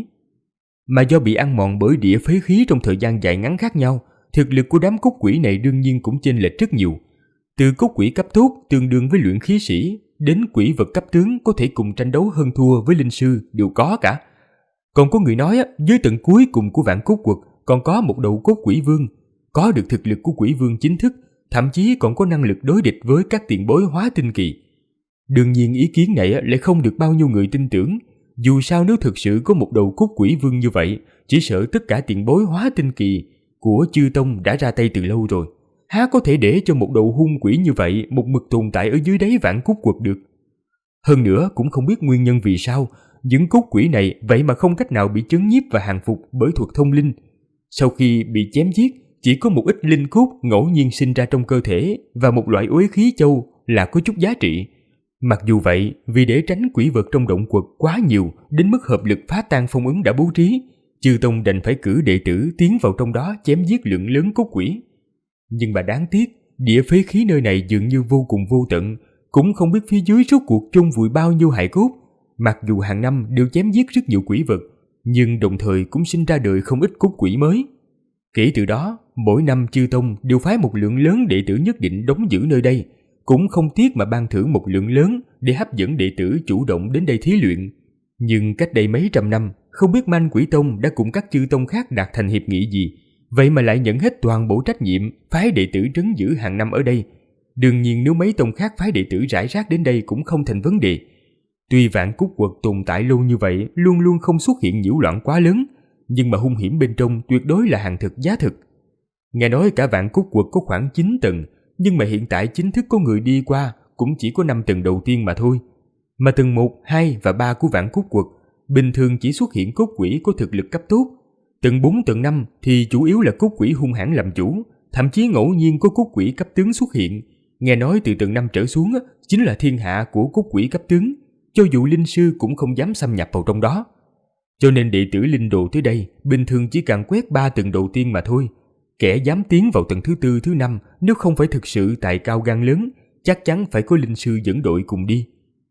Mà do bị ăn mòn bởi địa phế khí trong thời gian dài ngắn khác nhau, thực lực của đám cốt quỷ này đương nhiên cũng chênh lệch rất nhiều. Từ cốt quỷ cấp tốt tương đương với luyện khí sĩ, đến quỷ vật cấp tướng có thể cùng tranh đấu hơn thua với linh sư đều có cả. Còn có người nói dưới tận cuối cùng của vạn cốt quật còn có một đầu cốt quỷ vương, có được thực lực của quỷ vương chính thức, thậm chí còn có năng lực đối địch với các tiền bối hóa tinh kỳ. Đương nhiên ý kiến này lại không được bao nhiêu người tin tưởng. Dù sao nếu thực sự có một đầu cốt quỷ vương như vậy, chỉ sợ tất cả tiền bối hóa tinh kỳ của chư tông đã ra tay từ lâu rồi. Há có thể để cho một đầu hung quỷ như vậy một mực tồn tại ở dưới đáy vạn cốt quật được. Hơn nữa cũng không biết nguyên nhân vì sao những cốt quỷ này vậy mà không cách nào bị chấn nhiếp và hàng phục bởi thuật thông linh. Sau khi bị chém giết, chỉ có một ít linh cốt ngẫu nhiên sinh ra trong cơ thể và một loại uế khí châu là có chút giá trị. Mặc dù vậy, vì để tránh quỷ vật trong động quật quá nhiều đến mức hợp lực phá tan phong ấn đã bố trí, chư tông đành phải cử đệ tử tiến vào trong đó chém giết lượng lớn cốt quỷ. Nhưng mà đáng tiếc, địa phế khí nơi này dường như vô cùng vô tận, cũng không biết phía dưới rốt cuộc chôn vùi bao nhiêu hài cốt. Mặc dù hàng năm đều chém giết rất nhiều quỷ vật, nhưng đồng thời cũng sinh ra đời không ít cốt quỷ mới. Kể từ đó, mỗi năm chư tông đều phái một lượng lớn đệ tử nhất định đóng giữ nơi đây, cũng không tiếc mà ban thưởng một lượng lớn để hấp dẫn đệ tử chủ động đến đây thí luyện. Nhưng cách đây mấy trăm năm, không biết Man Quỷ Tông đã cùng các chư tông khác đạt thành hiệp nghị gì, vậy mà lại nhận hết toàn bộ trách nhiệm phái đệ tử trấn giữ hàng năm ở đây. Đương nhiên nếu mấy tông khác phái đệ tử rải rác đến đây cũng không thành vấn đề. Tuy vạn cốt quật tồn tại lâu như vậy luôn luôn không xuất hiện nhiễu loạn quá lớn, nhưng mà hung hiểm bên trong tuyệt đối là hàng thực giá thực. Nghe nói cả vạn cốt quật có khoảng 9 tầng, nhưng mà hiện tại chính thức có người đi qua cũng chỉ có 5 tầng đầu tiên mà thôi. Mà tầng 1, 2 và 3 của vạn cốt quật bình thường chỉ xuất hiện cốt quỷ có thực lực cấp tốt. Tầng 4, tầng 5 thì chủ yếu là cốt quỷ hung hãn làm chủ, thậm chí ngẫu nhiên có cốt quỷ cấp tướng xuất hiện. Nghe nói từ tầng 5 trở xuống chính là thiên hạ của cốt quỷ cấp tướng, cho dù linh sư cũng không dám xâm nhập vào trong đó. Cho nên đệ tử linh đồ tới đây bình thường chỉ cần quét 3 tầng đầu tiên mà thôi. Kẻ dám tiến vào tầng thứ 4, thứ 5 nếu không phải thực sự tài cao gan lớn, chắc chắn phải có linh sư dẫn đội cùng đi.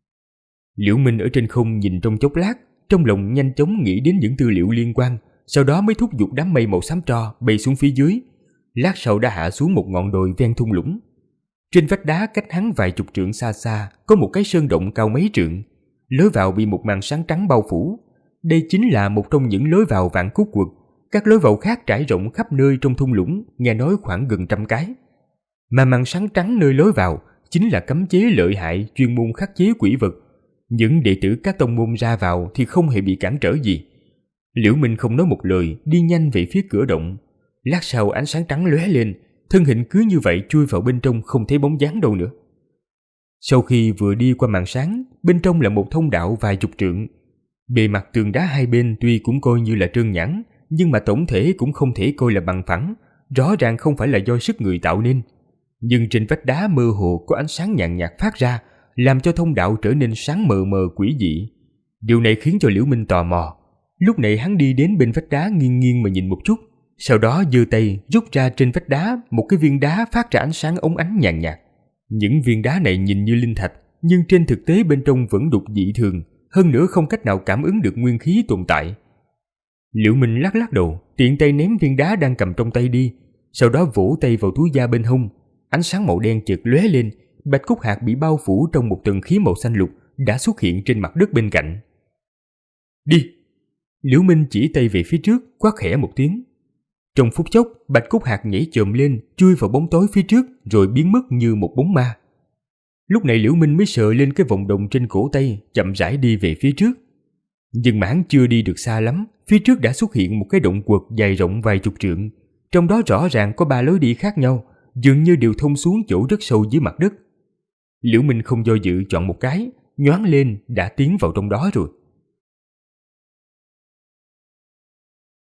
Liễu Minh ở trên không nhìn trong chốc lát, trong lòng nhanh chóng nghĩ đến những tư liệu liên quan, sau đó mới thúc giục đám mây màu xám tro bay xuống phía dưới. Lát sau đã hạ xuống một ngọn đồi ven thung lũng. Trên vách đá cách hắn vài chục trượng xa xa có một cái sơn động cao mấy trượng, lối vào bị một màn sáng trắng bao phủ. Đây chính là một trong những lối vào vạn cốt quật. Các lối vào khác trải rộng khắp nơi trong thung lũng, nghe nói khoảng gần 100 cái. Mà màn sáng trắng nơi lối vào chính là cấm chế lợi hại chuyên môn khắc chế quỷ vật. Những đệ tử các tông môn ra vào thì không hề bị cản trở gì. Liễu Minh không nói một lời, đi nhanh về phía cửa động. Lát sau ánh sáng trắng lóe lên, thân hình cứ như vậy chui vào bên trong không thấy bóng dáng đâu nữa. Sau khi vừa đi qua màn sáng, bên trong là một thông đạo vài chục trượng. Bề mặt tường đá hai bên tuy cũng coi như là trơn nhẵn, nhưng mà tổng thể cũng không thể coi là bằng phẳng, rõ ràng không phải là do sức người tạo nên. Nhưng trên vách đá mơ hồ có ánh sáng nhàn nhạt phát ra, làm cho thông đạo trở nên sáng mờ mờ quỷ dị. Điều này khiến cho Liễu Minh tò mò. Lúc này hắn đi đến bên vách đá nghiêng nghiêng mà nhìn một chút, sau đó giơ tay rút ra trên vách đá một cái viên đá phát ra ánh sáng óng ánh nhàn nhạt. Những viên đá này nhìn như linh thạch, nhưng trên thực tế bên trong vẫn đục dị thường, hơn nữa không cách nào cảm ứng được nguyên khí tồn tại. Liễu Minh lắc lắc đầu, tiện tay ném viên đá đang cầm trong tay đi, sau đó vỗ tay vào túi da bên hông. Ánh sáng màu đen chợt lóe lên, bạch cốt hạt bị bao phủ trong một tầng khí màu xanh lục đã xuất hiện trên mặt đất bên cạnh. Đi! Liễu Minh chỉ tay về phía trước, quát khẽ một tiếng. Trong phút chốc, bạch cốt hạt nhảy chồm lên, chui vào bóng tối phía trước, rồi biến mất như một bóng ma. Lúc này Liễu Minh mới sờ lên cái vòng đồng trên cổ tay, chậm rãi đi về phía trước. Nhưng mà hắn chưa đi được xa lắm, phía trước đã xuất hiện một cái động quật dài rộng vài chục trượng. Trong đó rõ ràng có 3 lối đi khác nhau, dường như đều thông xuống chỗ rất sâu dưới mặt đất. Liễu Minh không do dự chọn một cái, nhoáng lên đã tiến vào trong đó rồi.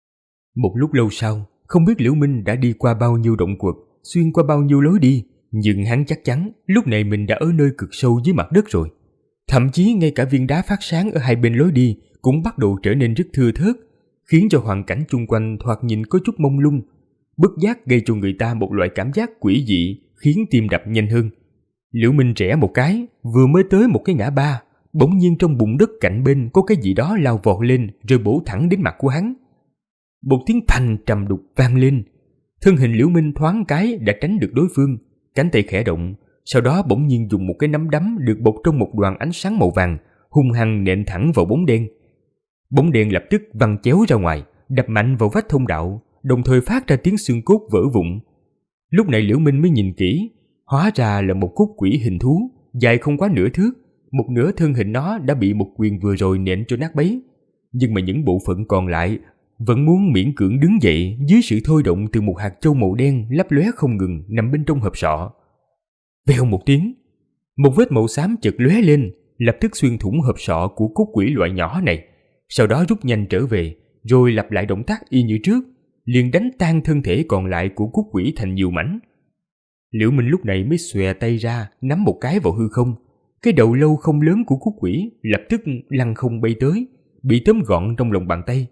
Một lúc lâu sau, không biết Liễu Minh đã đi qua bao nhiêu động quật, xuyên qua bao nhiêu lối đi, nhưng hắn chắc chắn lúc này mình đã ở nơi cực sâu dưới mặt đất rồi. Thậm chí ngay cả viên đá phát sáng ở hai bên lối đi cũng bắt đầu trở nên rất thưa thớt, khiến cho hoàn cảnh chung quanh thoạt nhìn có chút mông lung, bất giác gây cho người ta một loại cảm giác quỷ dị, khiến tim đập nhanh hơn. Liễu Minh rẽ một cái, vừa mới tới một cái ngã ba, bỗng nhiên trong bùn đất cạnh bên có cái gì đó lao vọt lên rồi bổ thẳng đến mặt của hắn. Một tiếng phanh trầm đục vang lên, thân hình Liễu Minh thoáng cái đã tránh được đối phương, cánh tay khẽ động, sau đó bỗng nhiên dùng một cái nắm đấm được bọc trong một đoàn ánh sáng màu vàng, hung hăng nện thẳng vào bóng đen. Bóng đen lập tức văng chéo ra ngoài, đập mạnh vào vách thông đạo, đồng thời phát ra tiếng xương cốt vỡ vụn. Lúc này Liễu Minh mới nhìn kỹ, hóa ra là một cốt quỷ hình thú, dài không quá nửa thước, một nửa thân hình nó đã bị một quyền vừa rồi nện cho nát bấy, nhưng mà những bộ phận còn lại vẫn muốn miễn cưỡng đứng dậy dưới sự thôi động từ một hạt châu màu đen lấp lóe không ngừng nằm bên trong hộp sọ. Vèo một tiếng, một vết màu xám chợt lóe lên, lập tức xuyên thủng hộp sọ của cốt quỷ loại nhỏ này, sau đó rút nhanh trở về, rồi lặp lại động tác y như trước, liền đánh tan thân thể còn lại của cốt quỷ thành nhiều mảnh. Liễu Minh lúc này mới xòe tay ra, nắm một cái vào hư không. Cái đầu lâu không lớn của cốt quỷ lập tức lăn không bay tới, bị tóm gọn trong lòng bàn tay.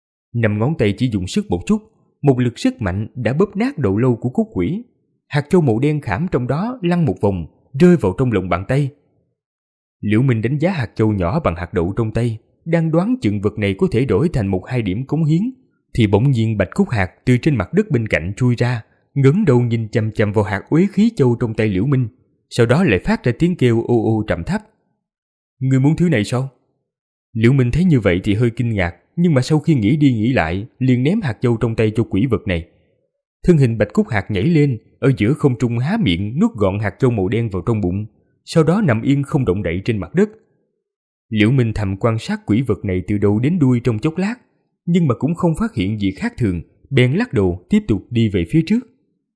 5 ngón tay chỉ dùng sức một chút, một lực sức mạnh đã bóp nát đầu lâu của cốt quỷ. Hạt châu màu đen khảm trong đó lăn một vòng, rơi vào trong lòng bàn tay. Liễu Minh đánh giá hạt châu nhỏ bằng hạt đậu trong tay, đang đoán chừng vật này có thể đổi thành 1-2 điểm cống hiến, thì bỗng nhiên bạch cốt hạt từ trên mặt đất bên cạnh chui ra, ngẩng đầu nhìn chằm chằm vào hạt uế khí châu trong tay Liễu Minh, sau đó lại phát ra tiếng kêu ô ô trầm thấp. Ngươi muốn thứ này sao? Liễu Minh thấy như vậy thì hơi kinh ngạc, nhưng mà sau khi nghĩ đi nghĩ lại, liền ném hạt châu trong tay cho quỷ vật này. Thân hình bạch cốt hạt nhảy lên, ở giữa không trung há miệng nuốt gọn hạt châu màu đen vào trong bụng, sau đó nằm yên không động đậy trên mặt đất. Liễu Minh thầm quan sát quỷ vật này từ đầu đến đuôi trong chốc lát, nhưng mà cũng không phát hiện gì khác thường, bèn lắc đầu tiếp tục đi về phía trước.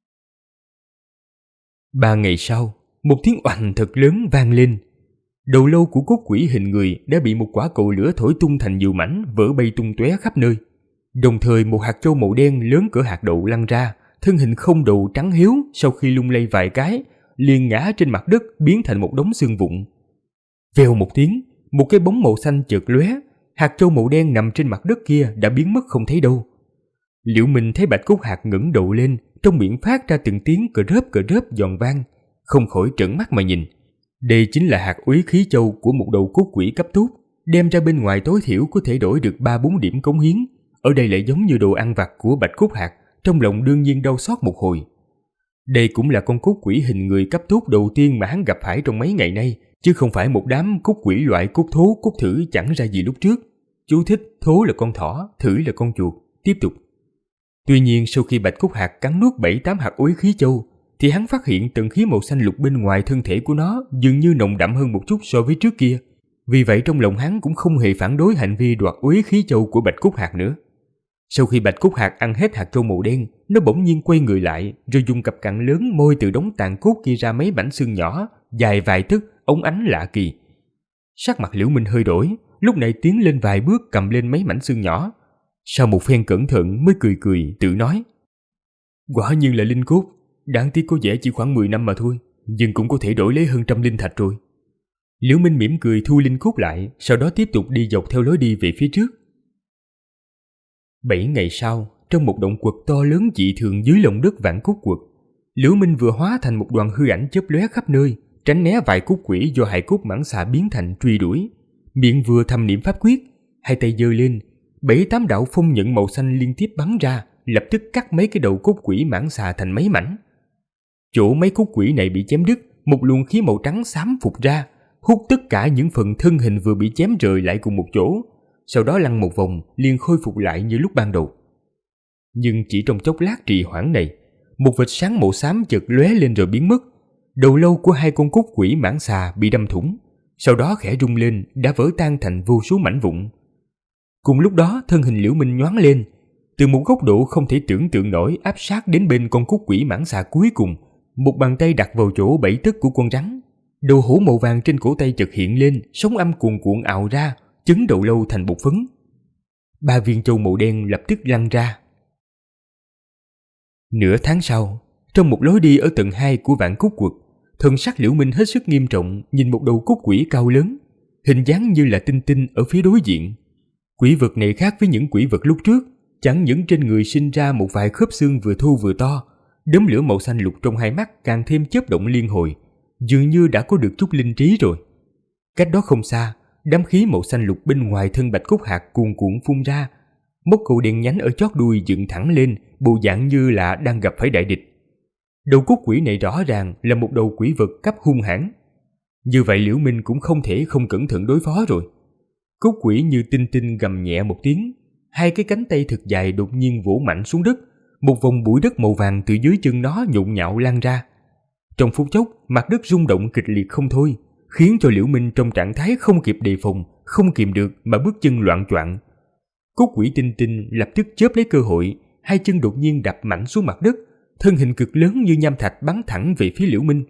3 ngày sau, một tiếng oành thật lớn vang lên. Đầu lâu của cốt quỷ hình người đã bị một quả cầu lửa thổi tung thành nhiều mảnh, vỡ bay tung tóe khắp nơi. Đồng thời một hạt châu màu đen lớn cỡ hạt đậu lăn ra, thân hình không đầu trắng hiếu sau khi lung lay vài cái, liền ngã trên mặt đất biến thành một đống xương vụn. Vèo một tiếng, một cái bóng màu xanh chợt lóe, hạt châu màu đen nằm trên mặt đất kia đã biến mất không thấy đâu. Liễu Minh thấy bạch cốt hạt ngẩng đầu lên, trong miệng phát ra từng tiếng cờ rớp giòn vang, không khỏi trợn mắt mà nhìn. Đây chính là hạt uế khí châu của một đầu cốt quỷ cấp tốt, đem ra bên ngoài tối thiểu có thể đổi được 3-4 điểm cống hiến. Ở đây lại giống như đồ ăn vặt của bạch cốt hạt, trong lòng đương nhiên đau xót một hồi. Đây cũng là con cốt quỷ hình người cấp tốt đầu tiên mà hắn gặp phải trong mấy ngày nay, chứ không phải một đám cốt quỷ loại cốt thố, cốt thử chẳng ra gì lúc trước. Chú thích: thố là con thỏ, thử là con chuột. Tiếp tục. Tuy nhiên sau khi bạch cốt hạt cắn nuốt 7-8 hạt uế khí châu, thì hắn phát hiện tầng khí màu xanh lục bên ngoài thân thể của nó dường như nồng đậm hơn một chút so với trước kia. Vì vậy trong lòng hắn cũng không hề phản đối hành vi đoạt uế khí châu của bạch cốt hạt nữa. Sau khi bạch cốt hạt ăn hết hạt châu màu đen, nó bỗng nhiên quay người lại, rồi dùng cặp cặn lớn môi từ đống tàn cốt kia ra mấy mảnh xương nhỏ, dài vài tấc, óng ánh lạ kỳ. Sắc mặt Liễu Minh hơi đổi, lúc này tiến lên vài bước cầm lên mấy mảnh xương nhỏ. Sau một phen cẩn thận mới cười tự nói: quả nhiên là linh cốt, đáng tiếc có vẻ chỉ khoảng 10 năm mà thôi, nhưng cũng có thể đổi lấy hơn 100 linh thạch rồi. Liễu Minh mỉm cười thu linh cốt lại, sau đó tiếp tục đi dọc theo lối đi về phía trước. 7 ngày sau, trong một động quật to lớn dị thường dưới lòng đất vạn cốt quật, Liễu Minh vừa hóa thành một đoàn hư ảnh chớp lóe khắp nơi, tránh né vài cốt quỷ do hài cốt mãng xà biến thành truy đuổi. Miệng vừa thầm niệm pháp quyết, hai tay giơ lên, 7-8 đạo phong nhận màu xanh liên tiếp bắn ra, lập tức cắt mấy cái đầu cốt quỷ mãng xà thành mấy mảnh. Chỗ mấy cốt quỷ này bị chém đứt, một luồng khí màu trắng xám phụt ra, hút tất cả những phần thân hình vừa bị chém rời lại cùng một chỗ, sau đó lăn một vòng liền khôi phục lại như lúc ban đầu. Nhưng chỉ trong chốc lát trì hoãn này, một vệt sáng màu xám chợt lóe lên rồi biến mất. Đầu lâu của hai con cốt quỷ mãng xà bị đâm thủng, sau đó khẽ rung lên đã vỡ tan thành vô số mảnh vụn. Cùng lúc đó thân hình Liễu Minh nhoáng lên, từ một góc độ không thể tưởng tượng nổi áp sát đến bên con cốt quỷ mãng xà cuối cùng, một bàn tay đặt vào chỗ 7 tấc của con rắn. Đầu hổ màu vàng trên cổ tay chợt hiện lên, sóng âm cuồn cuộn ào ra, chấn đầu lâu thành bột phấn. 3 viên châu màu đen lập tức lăn ra, Nửa tháng sau, trong một lối đi ở tầng 2 của Vạn Cốt Quật, thần sắc Liễu Minh hết sức nghiêm trọng nhìn một đầu cốt quỷ cao lớn, hình dáng như là tinh tinh ở phía đối diện. Quỷ vật này khác với những quỷ vật lúc trước, chẳng những trên người sinh ra một vài khớp xương vừa thô vừa to, đốm lửa màu xanh lục trong hai mắt càng thêm chớp động liên hồi, dường như đã có được chút linh trí rồi. Cách đó không xa, đám khí màu xanh lục bên ngoài thân Bạch Cốt Hạc cuồn cuộn phun ra, móc câu đen nhánh ở chót đuôi dựng thẳng lên, bộ dạng như là đang gặp phải đại địch. Đầu cốt quỷ này rõ ràng là một đầu quỷ vật cấp hung hãn. Như vậy Liễu Minh cũng không thể không cẩn thận đối phó rồi. Cốt quỷ như tinh tinh gầm nhẹ một tiếng, hai cái cánh tay thật dài đột nhiên vỗ mạnh xuống đất, một vòng bụi đất màu vàng từ dưới chân nó nhộn nhạo lan ra. Trong phút chốc, mặt đất rung động kịch liệt không thôi, khiến cho Liễu Minh trong trạng thái không kịp đề phòng, không kìm được mà bước chân loạng choạng. Cốt quỷ tinh tinh lập tức chớp lấy cơ hội, hai chân đột nhiên đập mạnh xuống mặt đất, thân hình cực lớn như nham thạch bắn thẳng về phía Liễu Minh.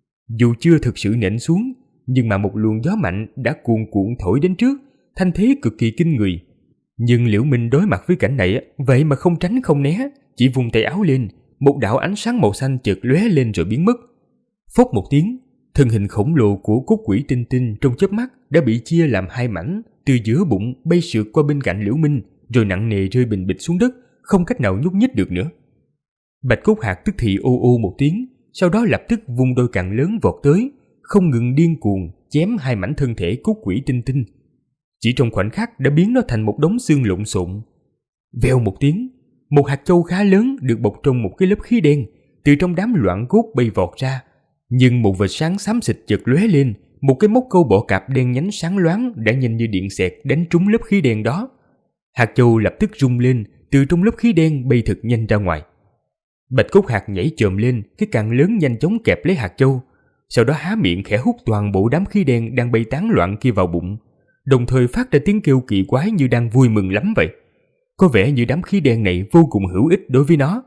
Dù chưa thực sự nện xuống, nhưng mà một luồng gió mạnh đã cuồn cuộn thổi đến trước, thanh thế cực kỳ kinh người. Nhưng Liễu Minh đối mặt với cảnh này vậy mà không tránh không né, chỉ vung tay áo lên, một đạo ánh sáng màu xanh chợt lóe lên rồi biến mất. Phốc một tiếng, thân hình khổng lồ của cốt quỷ tinh tinh trong chớp mắt đã bị chia làm hai mảnh, từ giữa bụng bay sượt qua bên cạnh Liễu Minh, rồi nặng nề rơi bình bịch xuống đất, không cách nào nhúc nhích được nữa. Bạch Cốt Hạc tức thì ô ô một tiếng, sau đó lập tức vung đôi càn lớn vọt tới, không ngừng điên cuồng chém hai mảnh thân thể cốt quỷ tinh tinh. Chỉ trong khoảnh khắc đã biến nó thành một đống xương lộn xộn. Vèo một tiếng, một hạt châu khá lớn được bọc trong một cái lớp khí đen từ trong đám loạn cốt bay vọt ra, nhưng một vệt sáng xám xịt chợt lóe lên, một cái móc câu bọ cạp đen nhánh sáng loáng đã nhanh như điện xẹt đánh trúng lớp khí đen đó. Hạt châu lập tức rung lên, từ trong lớp khí đen bay thật nhanh ra ngoài. Bạch Cốt Hạc nhảy chồm lên, cái càn lớn nhanh chóng kẹp lấy hạt châu, sau đó há miệng khẽ hút toàn bộ đám khí đen đang bay tán loạn kia vào bụng, đồng thời phát ra tiếng kêu kỳ quái như đang vui mừng lắm vậy. Có vẻ như đám khí đen này vô cùng hữu ích đối với nó.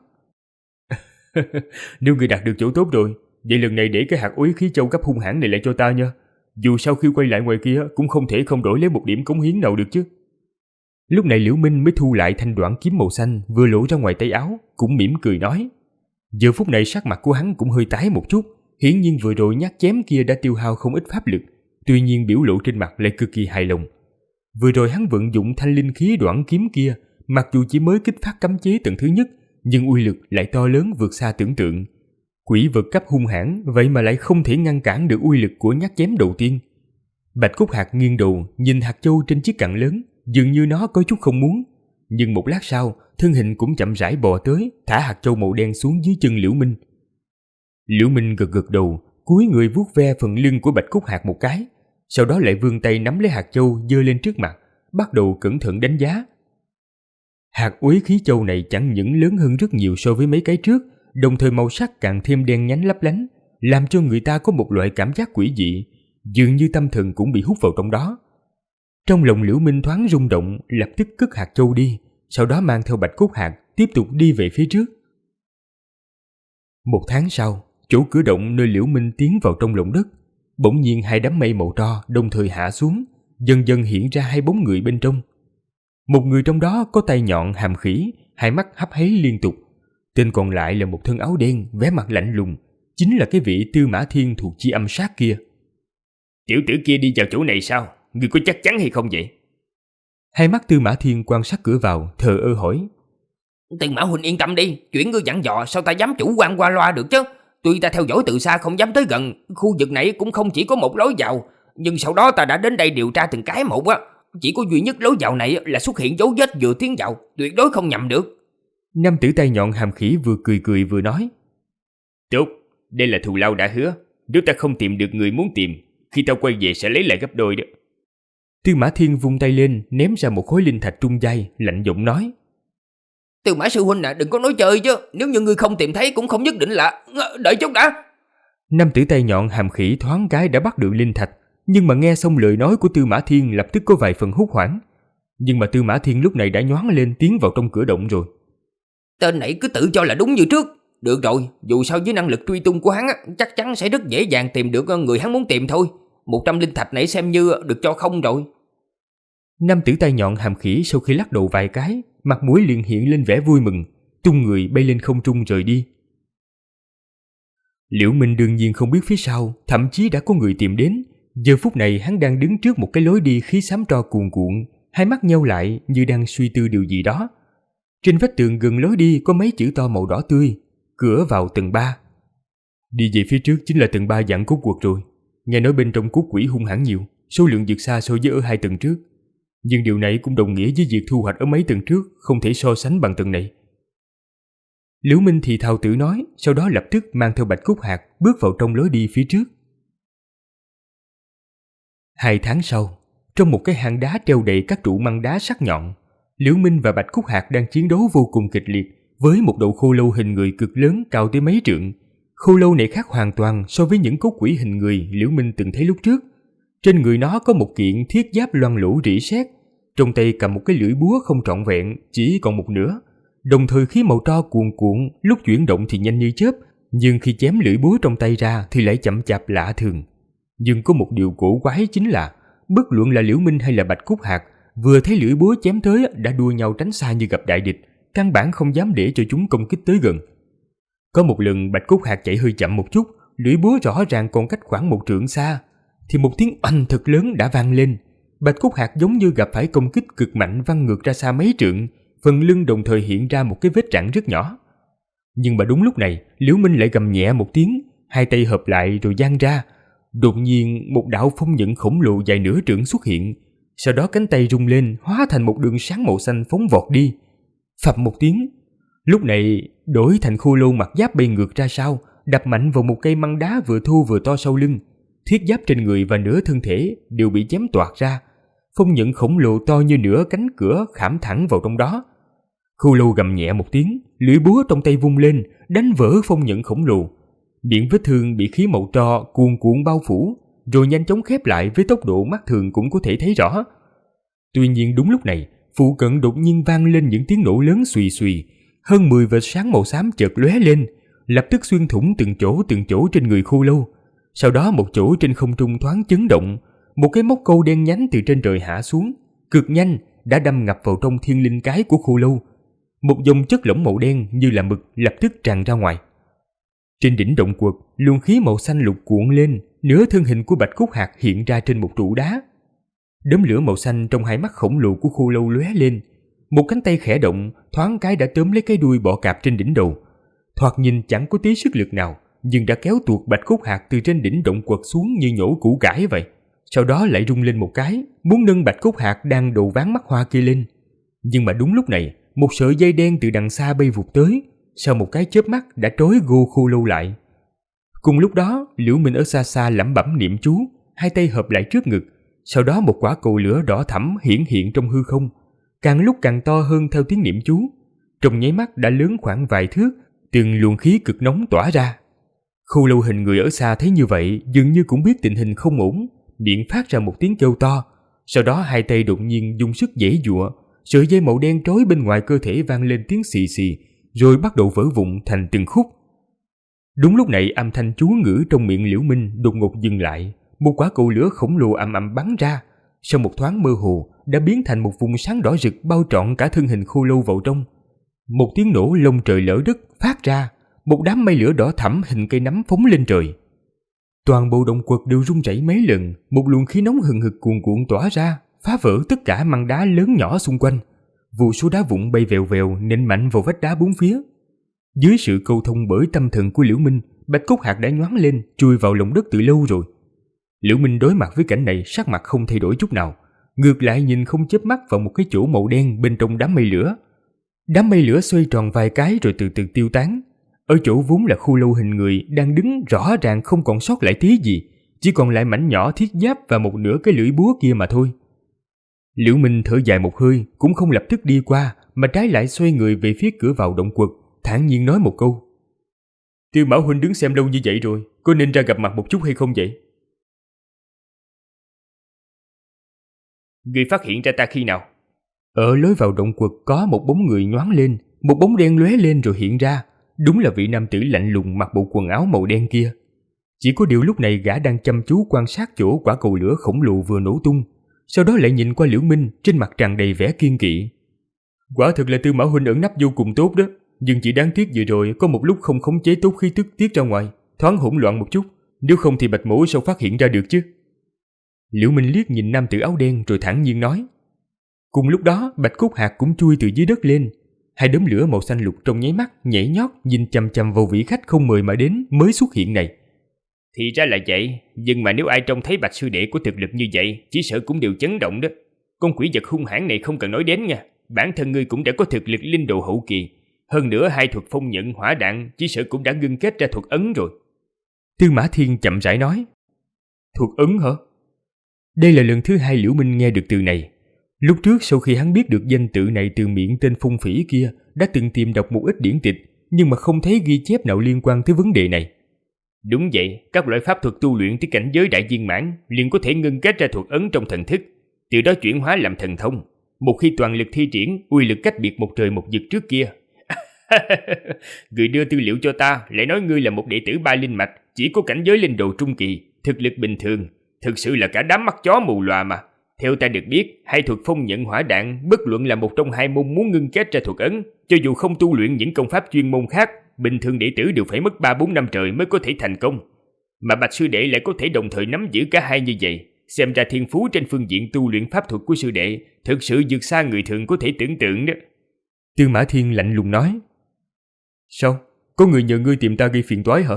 Nếu người đạt được chỗ tốt rồi, vậy lần này để cái hạt úy khí châu cấp hung hãn này lại cho ta nha. Dù sau khi quay lại ngoài kia cũng không thể không đổi lấy một điểm cống hiến nào được chứ. Lúc này Liễu Minh mới thu lại thanh đoạn kiếm màu xanh vừa lộ ra ngoài tay áo, cũng mỉm cười nói. Giờ phút này sắc mặt của hắn cũng hơi tái một chút, hiển nhiên vừa rồi nhát chém kia đã tiêu hao không ít pháp lực, tuy nhiên biểu lộ trên mặt lại cực kỳ hài lòng. Vừa rồi hắn vận dụng thanh linh khí đoạn kiếm kia, mặc dù chỉ mới kích phát cấm chế tầng thứ nhất, nhưng uy lực lại to lớn vượt xa tưởng tượng. Quỷ vật cấp hung hãn vậy mà lại không thể ngăn cản được uy lực của nhát chém đầu tiên. Bạch Cốt Hạc nghiêng đầu nhìn hạt châu trên chiếc cặn lớn, dường như nó có chút không muốn, nhưng một lát sau thân hình cũng chậm rãi bò tới, thả hạt châu màu đen xuống dưới chân Liễu Minh. Liễu Minh gật gật đầu, cúi người vuốt ve phần lưng của Bạch Cốt Hạc một cái, sau đó lại vươn tay nắm lấy hạt châu giơ lên trước mặt, bắt đầu cẩn thận đánh giá. Hạt uế khí châu này chẳng những lớn hơn rất nhiều so với mấy cái trước, đồng thời màu sắc càng thêm đen nhánh lấp lánh, làm cho người ta có một loại cảm giác quỷ dị, dường như tâm thần cũng bị hút vào trong đó. Trong lòng Liễu Minh thoáng rung động, lập tức cất hạt châu đi, sau đó mang theo Bạch Cốt Hạc tiếp tục đi về phía trước. Một tháng sau, chỗ cửa động nơi Liễu Minh tiến vào trong lòng đất, bỗng nhiên hai đám mây màu tro đồng thời hạ xuống, dần dần hiện ra hai bóng người bên trong. Một người trong đó có tay nhọn hàm khỉ, hai mắt hấp háy liên tục. Tên còn lại là một thân áo đen, vẻ mặt lạnh lùng, chính là cái vị Tư Mã Thiên thuộc chi âm sát kia. Tiểu tử kia đi vào chỗ này sao? Ngươi có chắc chắn hay không vậy? Hai mắt Tư Mã Thiên quan sát cửa vào, thờ ơ hỏi. Tư Mã huynh yên tâm đi, chuyện ngươi dặn dò sao ta dám chủ quan qua loa được chứ? Tuy ta theo dõi từ xa không dám tới gần, khu vực này cũng không chỉ có một lối vào, nhưng sau đó ta đã đến đây điều tra từng cái một á. Chỉ có duy nhất lối vào này là xuất hiện dấu vết vừa tiến vào, tuyệt đối không nhầm được. Nam tử tay nhọn hàm khỉ vừa cười cười vừa nói. Tốt, đây là thù lao đã hứa. Nếu ta không tìm được người muốn tìm, khi ta quay về sẽ lấy lại gấp đôi đó. Tư Mã Thiên vung tay lên, ném ra một khối linh thạch trung giai, lạnh giọng nói. Tư Mã sư huynh đừng có nói chơi chứ, nếu như ngươi không tìm thấy cũng không nhất định là... Đợi chút đã. Nam tử tay nhọn hàm khỉ thoáng cái đã bắt được linh thạch, nhưng mà nghe xong lời nói của Tư Mã Thiên lập tức có vài phần hốt hoảng. Nhưng mà Tư Mã Thiên lúc này đã nhoáng lên tiến vào trong cửa động rồi. Tên này cứ tự cho là đúng như trước. Được rồi, dù sao với năng lực truy tung của hắn chắc chắn sẽ rất dễ dàng tìm được người hắn muốn tìm thôi. 100 linh thạch này xem như được cho không rồi. Nam tử tay nhọn hàm khỉ sau khi lắc đầu vài cái, mặt mũi liền hiện lên vẻ vui mừng, tung người bay lên không trung rời đi. Liễu Minh đương nhiên không biết phía sau thậm chí đã có người tìm đến. Giờ phút này hắn đang đứng trước một cái lối đi khí xám tro cuồn cuộn, hai mắt nheo lại như đang suy tư điều gì đó. Trên vách tường gần lối đi có mấy chữ to màu đỏ tươi, cửa vào tầng 3. Đi về phía trước chính là tầng 3 Dạng Cốt Quật rồi. Nghe nói bên trong cốt quỷ hung hãn nhiều, số lượng vượt xa so với ở 2 tầng trước. Nhưng điều này cũng đồng nghĩa với việc thu hoạch ở mấy tầng trước không thể so sánh bằng tầng này. Liễu Minh thì thào tự nói, sau đó lập tức mang theo Bạch Cốt Hạc bước vào trong lối đi phía trước. 2 tháng sau, trong một cái hang đá treo đầy các trụ măng đá sắc nhọn, Liễu Minh và Bạch Cốt Hạc đang chiến đấu vô cùng kịch liệt với một đầu khô lâu hình người cực lớn cao tới mấy trượng. Khô lâu này khác hoàn toàn so với những cốt quỷ hình người Liễu Minh từng thấy lúc trước. Trên người nó có một kiện thiết giáp loang lổ rỉ sét, trong tay cầm một cái lưỡi búa không trọn vẹn, chỉ còn một nửa. Đồng thời khí màu tro cuồn cuộn, lúc chuyển động thì nhanh như chớp, nhưng khi chém lưỡi búa trong tay ra thì lại chậm chạp lạ thường. Nhưng có một điều cổ quái chính là, bất luận là Liễu Minh hay là Bạch Cốt Hạc, vừa thấy lưỡi búa chém tới đã đua nhau tránh xa như gặp đại địch, căn bản không dám để cho chúng công kích tới gần. Có một lần Bạch Cốt Hạc chạy hơi chậm một chút, lưỡi búa rõ ràng còn cách khoảng 1 trượng xa, thì một tiếng oanh thật lớn đã vang lên. Bạch Cốt Hạc giống như gặp phải công kích cực mạnh văng ngược ra xa mấy trượng, phần lưng đồng thời hiện ra một cái vết rạn rất nhỏ. Nhưng mà đúng lúc này, Liễu Minh lại gầm nhẹ một tiếng, hai tay hợp lại rồi giang ra. Đột nhiên một đạo phong nhận khổng lồ dài nửa trượng xuất hiện, sau đó cánh tay rung lên hóa thành một đường sáng màu xanh phóng vọt đi. Phập một tiếng, lúc này đổi thành khô lâu mặc giáp bay ngược ra sau, đập mạnh vào một cây măng đá vừa thô vừa to sau lưng. Thiết giáp trên người và nửa thân thể đều bị chém toạc ra. Phong nhận khổng lồ to như nửa cánh cửa khảm thẳng vào trong đó. Khô lâu gầm nhẹ một tiếng, lưỡi búa trong tay vung lên, đánh vỡ phong nhận khổng lồ. Miệng vết thương bị khí màu tro cuồn cuộn bao phủ, rồi nhanh chóng khép lại với tốc độ mắt thường cũng có thể thấy rõ. Tuy nhiên đúng lúc này, phụ cận đột nhiên vang lên những tiếng nổ lớn xùy xùy, hơn 10 vệt sáng màu xám chợt lóe lên, lập tức xuyên thủng từng chỗ trên người khô lâu. Sau đó một chỗ trên không trung thoáng chấn động, một cái móc câu đen nhánh từ trên trời hạ xuống, cực nhanh đã đâm ngập vào trong thiên linh cái của khô lâu. Một dòng chất lỏng màu đen như là mực lập tức tràn ra ngoài. Trên đỉnh động quật, luồng khí màu xanh lục cuộn lên, nửa thân hình của Bạch Cốt Hạc hiện ra trên một trụ đá. Đốm lửa màu xanh trong hai mắt khổng lồ của khô lâu lóe lên, một cánh tay khẽ động, thoáng cái đã tóm lấy cái đuôi bọ cạp trên đỉnh đầu. Thoạt nhìn chẳng có tí sức lực nào, nhưng đã kéo tuột Bạch Cốt Hạc từ trên đỉnh động quật xuống như nhổ củ cải vậy. Sau đó lại rung lên một cái, muốn nâng Bạch Cốt Hạc đang đầu ván mắt hoa kia lên. Nhưng mà đúng lúc này, một sợi dây đen từ đằng xa bay vụt tới, sau một cái chớp mắt đã trói gô khô lâu lại. Cùng lúc đó, Liễu Minh ở xa xa lẩm bẩm niệm chú, hai tay hợp lại trước ngực. Sau đó một quả cầu lửa đỏ thẫm hiển hiện trong hư không, càng lúc càng to hơn theo tiếng niệm chú. Trong nháy mắt đã lớn khoảng vài thước, từng luồng khí cực nóng tỏa ra. Khô lâu hình người ở xa thấy như vậy, dường như cũng biết tình hình không ổn, miệng phát ra một tiếng kêu to. Sau đó hai tay đột nhiên dùng sức giãy giụa, sợi dây màu đen trói bên ngoài cơ thể vang lên tiếng xì xì, rồi bắt đầu vỡ vụn thành từng khúc. Đúng lúc này âm thanh chú ngữ trong miệng Liễu Minh đột ngột dừng lại, một quả cầu lửa khổng lồ ầm ầm bắn ra, sau một thoáng mơ hồ đã biến thành một vùng sáng đỏ rực bao trọn cả thân hình khô lâu vào trong. Một tiếng nổ lông trời lở đất phát ra, một đám mây lửa đỏ thẫm hình cây nắm phóng lên trời. Toàn bộ động quật đều rung rẩy mấy lần, một luồng khí nóng hừng hực cuồn cuộn tỏa ra, phá vỡ tất cả măng đá lớn nhỏ xung quanh. Vô số đá vụn bay vèo vèo nện mạnh vào vách đá bốn phía. Dưới sự câu thông bởi tâm thần của Liễu Minh, Bạch Cốt Hạc đã nhoáng lên, chui vào lòng đất từ lâu rồi. Liễu Minh đối mặt với cảnh này sắc mặt không thay đổi chút nào, ngược lại nhìn không chớp mắt vào một cái chỗ màu đen bên trong đám mây lửa. Đám mây lửa xoay tròn vài cái rồi từ từ tiêu tán. Ở chỗ vốn là khô lâu hình người đang đứng rõ ràng không còn sót lại tí gì, chỉ còn lại mảnh nhỏ thiết giáp và một nửa cái lưỡi búa kia mà thôi. Liễu Minh thở dài một hơi, cũng không lập tức đi qua, mà trái lại xoay người về phía cửa vào động quật, thản nhiên nói một câu: Tiêu Mão huynh đứng xem lâu như vậy rồi, có nên ra gặp mặt một chút hay không vậy? Ngươi phát hiện ra ta khi nào? Ở lối vào động quật có một bóng người nhoáng lên, một bóng đen lóe lên rồi hiện ra, đúng là vị nam tử lạnh lùng mặc bộ quần áo màu đen kia. Chỉ có điều lúc này gã đang chăm chú quan sát chỗ quả cầu lửa khổng lồ vừa nổ tung, sau đó lại nhìn qua Liễu Minh, trên mặt tràn đầy vẻ kiên kỵ. Quả thực là Tư Mão huynh ẩn nấp vô cùng tốt đó, nhưng chỉ đáng tiếc vừa rồi có một lúc không khống chế tốt khí tức tiết ra ngoài, thoáng hỗn loạn một chút, nếu không thì Bạch Mỗ sao phát hiện ra được chứ. Liễu Minh liếc nhìn nam tử áo đen rồi thản nhiên nói. Cùng lúc đó, Bạch Cốt Hạc cũng chui từ dưới đất lên. Hai đốm lửa màu xanh lục trong nháy mắt nhảy nhót nhìn chằm chằm vào vị khách không mời mà đến mới xuất hiện này. Thì ra là vậy, nhưng mà nếu ai trông thấy Bạch sư đệ của thực lực như vậy, chỉ sợ cũng đều chấn động đó. Con quỷ vật hung hãn này không cần nói đến nha, bản thân ngươi cũng đã có thực lực linh đồ hậu kỳ. Hơn nữa hai thuật phong nhận hỏa đạn chỉ sợ cũng đã ngưng kết ra thuật ấn rồi. Tư Mã Thiên chậm rãi nói. Thuật ấn hả? Đây là lần thứ hai Liễu Minh nghe được từ này. Lúc trước sau khi hắn biết được danh tự này từ miệng tên Phung Phỉ kia, đã từng tìm đọc một ít điển tịch, nhưng mà không thấy ghi chép nào liên quan tới vấn đề này. Đúng vậy, các loại pháp thuật tu luyện tới cảnh giới đại viên mãn liền có thể ngưng kết ra thuật ấn trong thần thức, từ đó chuyển hóa làm thần thông. Một khi toàn lực thi triển, uy lực cách biệt một trời một vực trước kia. Người đưa tư liệu cho ta lại nói ngươi là một đệ tử Ba Linh Mạch, chỉ có cảnh giới linh đồ trung kỳ, thực lực bình thường, thực sự là cả đám mắt chó mù lòa mà. Theo ta được biết, hai thuật phong nhận hỏa đạn bất luận là một trong hai môn muốn ngưng kết ra thuật ấn, cho dù không tu luyện những công pháp chuyên môn khác, bình thường đệ tử đều phải mất 3-4 năm trời mới có thể thành công. Mà Bạch sư đệ lại có thể đồng thời nắm giữ cả hai như vậy, xem ra thiên phú trên phương diện tu luyện pháp thuật của sư đệ thực sự vượt xa người thường có thể tưởng tượng đó. Tư Mã Thiên lạnh lùng nói. Sao? Có người nhờ ngươi tìm ta gây phiền toái hả?